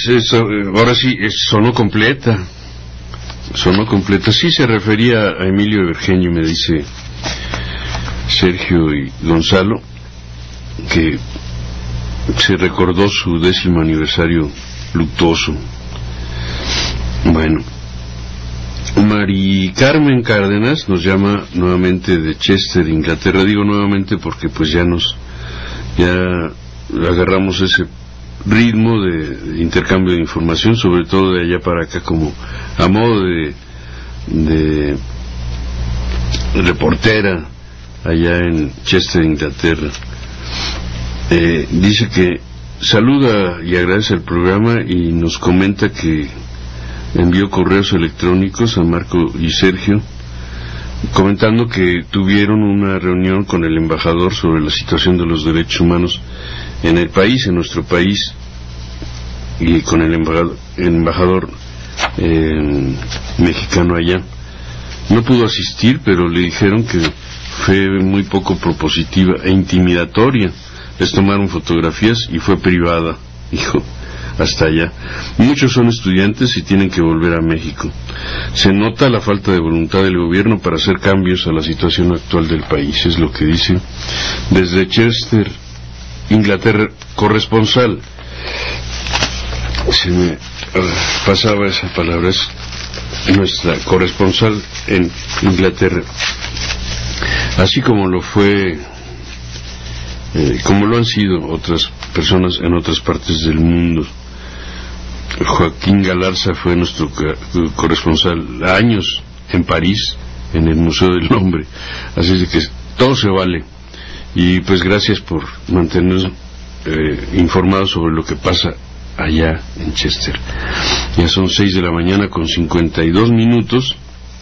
eso, ahora sí, sonó completa. Sonó completa. Sí se refería a Emilio Evergenio, me dice Sergio y Gonzalo, que se recordó su décimo aniversario luctuoso. Bueno, Mari Carmen Cárdenas nos llama nuevamente de Chester, Inglaterra. Digo nuevamente porque pues ya nos ya agarramos ese ritmo de, de intercambio de información, sobre todo de allá para acá, como a modo de, de reportera allá en Chester, Inglaterra. Eh, dice que saluda y agradece el programa y nos comenta que envió correos electrónicos a Marco y Sergio comentando que tuvieron una reunión con el embajador sobre la situación de los derechos humanos en el país, en nuestro país, y con el embajador, el embajador eh, mexicano allá. No pudo asistir, pero le dijeron que fue muy poco propositiva e intimidatoria. Les tomaron fotografías y fue privada, hijo, hasta allá. Muchos son estudiantes y tienen que volver a México. Se nota la falta de voluntad del gobierno para hacer cambios a la situación actual del país, es lo que dice desde Chester, Inglaterra, corresponsal. Se me pasaba esa palabra, es nuestra corresponsal en Inglaterra, así como lo fue, eh, como lo han sido otras personas en otras partes del mundo. Joaquín Galarza fue nuestro corresponsal años en París, en el Museo del Hombre, así de que todo se vale. Y pues gracias por mantenernos eh, informados sobre lo que pasa allá en Chester. Ya son seis de la mañana con cincuenta y dos minutos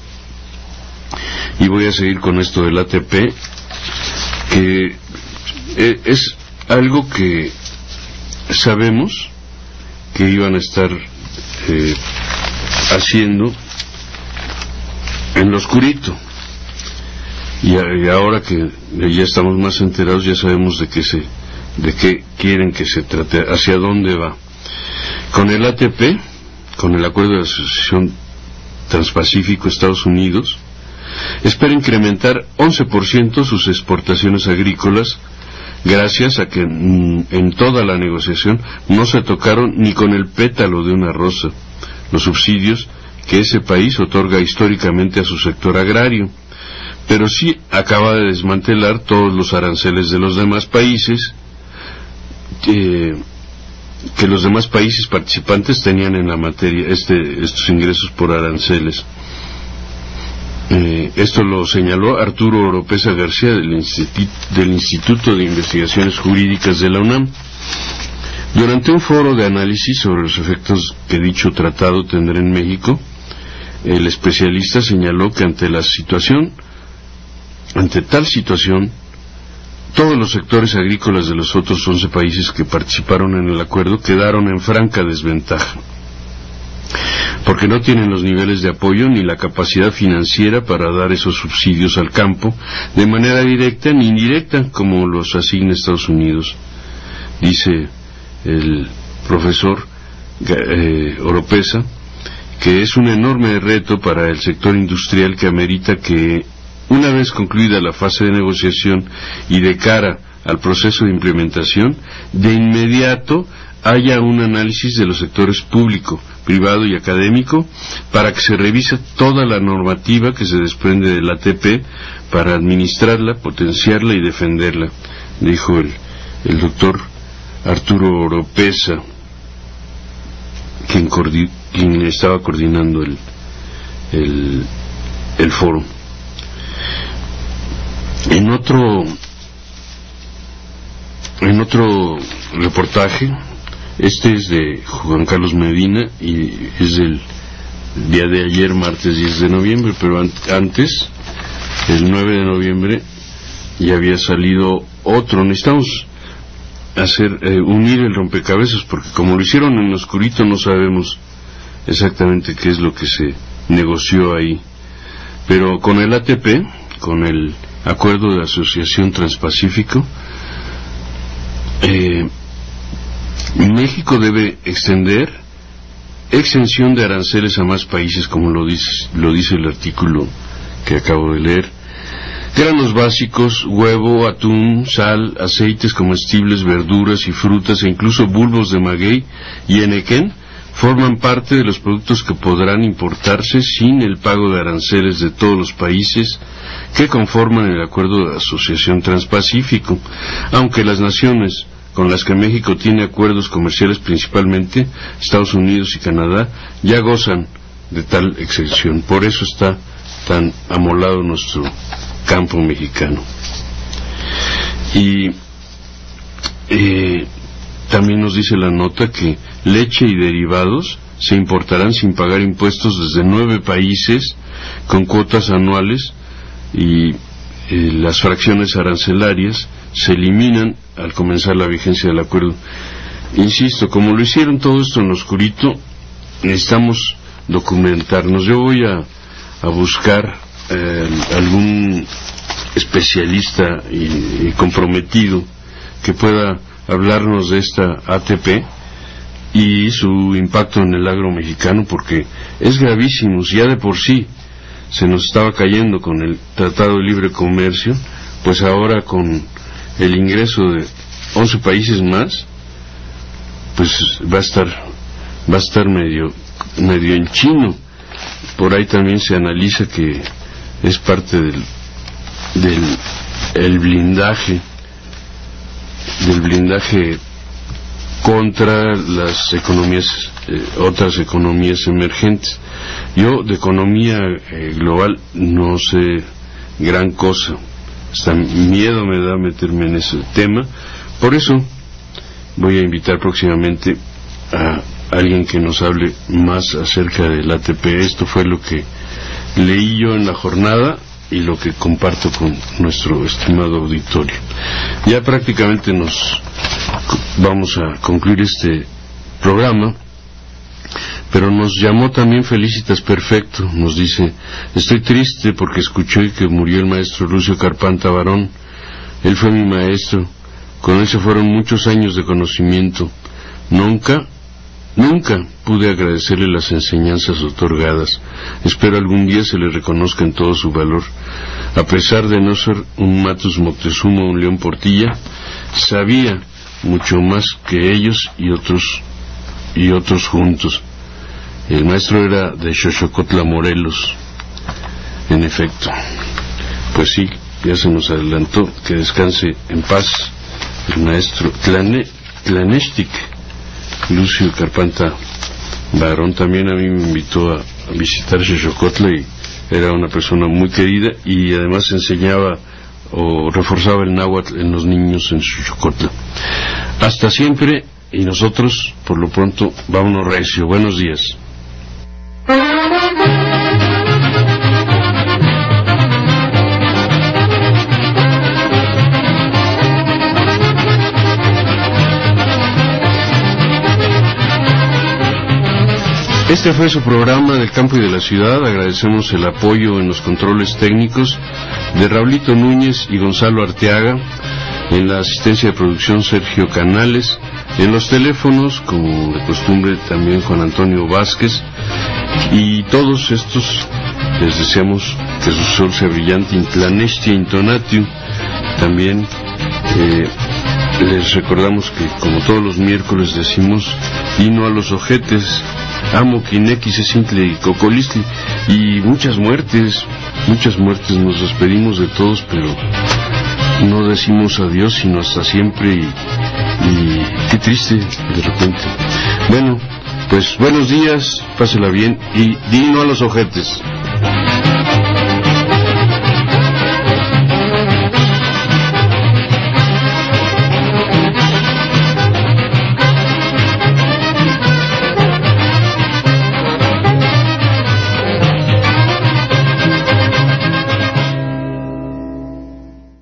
y voy a seguir con esto del A T P, que eh, es algo que sabemos que iban a estar eh, haciendo en lo oscurito, y, a, y ahora que ya estamos más enterados, ya sabemos de qué se de qué quieren que se trate, hacia dónde va. Con el A T P, con el Acuerdo de Asociación Transpacífico Estados Unidos, espera incrementar once por ciento sus exportaciones agrícolas, gracias a que en, en toda la negociación no se tocaron ni con el pétalo de una rosa los subsidios que ese país otorga históricamente a su sector agrario, pero sí acaba de desmantelar todos los aranceles de los demás países eh, que los demás países participantes tenían en la materia, este, estos ingresos por aranceles. Eh, esto lo señaló Arturo Oropesa García del, Institut, del Instituto de Investigaciones Jurídicas de la UNAM durante un foro de análisis sobre los efectos que dicho tratado tendrá en México. El especialista señaló que ante la situación, ante tal situación, todos los sectores agrícolas de los otros once países que participaron en el acuerdo quedaron en franca desventaja, porque no tienen los niveles de apoyo ni la capacidad financiera para dar esos subsidios al campo de manera directa ni indirecta como los asigna Estados Unidos. Dice el profesor eh, Oropesa que es un enorme reto para el sector industrial que amerita que, una vez concluida la fase de negociación y de cara al proceso de implementación, de inmediato haya un análisis de los sectores público, privado y académico para que se revise toda la normativa que se desprende del A T P para administrarla, potenciarla y defenderla, dijo el, el doctor Arturo Oropesa, quien, quien estaba coordinando el, el, el foro. En otro en otro reportaje, este es de Juan Carlos Medina y es del día de ayer, martes diez de noviembre, pero an antes, el nueve de noviembre, ya había salido otro. Necesitamos hacer eh, unir el rompecabezas, porque como lo hicieron en oscurito no sabemos exactamente qué es lo que se negoció ahí. Pero con el A T P, con el Acuerdo de Asociación Transpacífico, eh, México debe extender exención de aranceles a más países, como lo dice, lo dice el artículo que acabo de leer. Granos básicos, huevo, atún, sal, aceites comestibles, verduras y frutas e incluso bulbos de maguey y enequén forman parte de los productos que podrán importarse sin el pago de aranceles de todos los países que conforman el Acuerdo de Asociación Transpacífico, aunque las naciones con las que México tiene acuerdos comerciales, principalmente Estados Unidos y Canadá, ya gozan de tal exención. Por eso está tan amolado nuestro campo mexicano. Y eh, también nos dice la nota que leche y derivados se importarán sin pagar impuestos desde nueve países con cuotas anuales, y eh, las fracciones arancelarias se eliminan al comenzar la vigencia del acuerdo. Insisto, como lo hicieron todo esto en lo oscurito, necesitamos documentarnos. Yo voy a, a buscar eh, algún especialista y, y comprometido que pueda hablarnos de esta A T P y su impacto en el agro mexicano, porque es gravísimo. Si ya de por sí se nos estaba cayendo con el Tratado de Libre Comercio, pues ahora con el ingreso de once países más, pues va a estar va a estar medio medio en chino. Por ahí también se analiza que es parte del del el blindaje del blindaje contra las economías eh, otras economías emergentes. Yo de economía eh, global no sé gran cosa, hasta miedo me da meterme en ese tema. Por eso voy a invitar próximamente a alguien que nos hable más acerca del A T P. Esto fue lo que leí yo en la jornada y lo que comparto con nuestro estimado auditorio. Ya prácticamente nos vamos a concluir este programa, pero nos llamó también Felicitas Perfecto. Nos dice: estoy triste porque escuché que murió el maestro Lucio Carpanta Barón. Él fue mi maestro, con él se fueron muchos años de conocimiento. Nunca Nunca pude agradecerle las enseñanzas otorgadas. Espero algún día se le reconozca en todo su valor. A pesar de no ser un Matus Moctezuma o un León Portilla, sabía mucho más que ellos y otros y otros juntos. El maestro era de Xochocotla, Morelos. En efecto, pues sí, ya se nos adelantó. Que descanse en paz el maestro Tlane, Tlanextic Lucio Carpanta Barón. También a mí me invitó a, a visitar Xochocotla y era una persona muy querida, y además enseñaba o reforzaba el náhuatl en los niños en Xochocotla. Hasta siempre, y nosotros por lo pronto vámonos recio. Buenos días. Este fue su programa del campo y de la ciudad. Agradecemos el apoyo en los controles técnicos de Raulito Núñez y Gonzalo Arteaga, en la asistencia de producción Sergio Canales, en los teléfonos, como de costumbre, también Juan Antonio Vázquez, y todos estos les deseamos que su sol sea brillante, in Tlanextia intonatio. También eh, les recordamos que, como todos los miércoles, decimos hino a los ojetes, amo quinequis esintle y cocolistli, y muchas muertes, muchas muertes. Nos despedimos de todos, pero no decimos adiós, sino hasta siempre, y, y qué triste de repente. Bueno, pues buenos días, pásela bien y dino a los ojetes.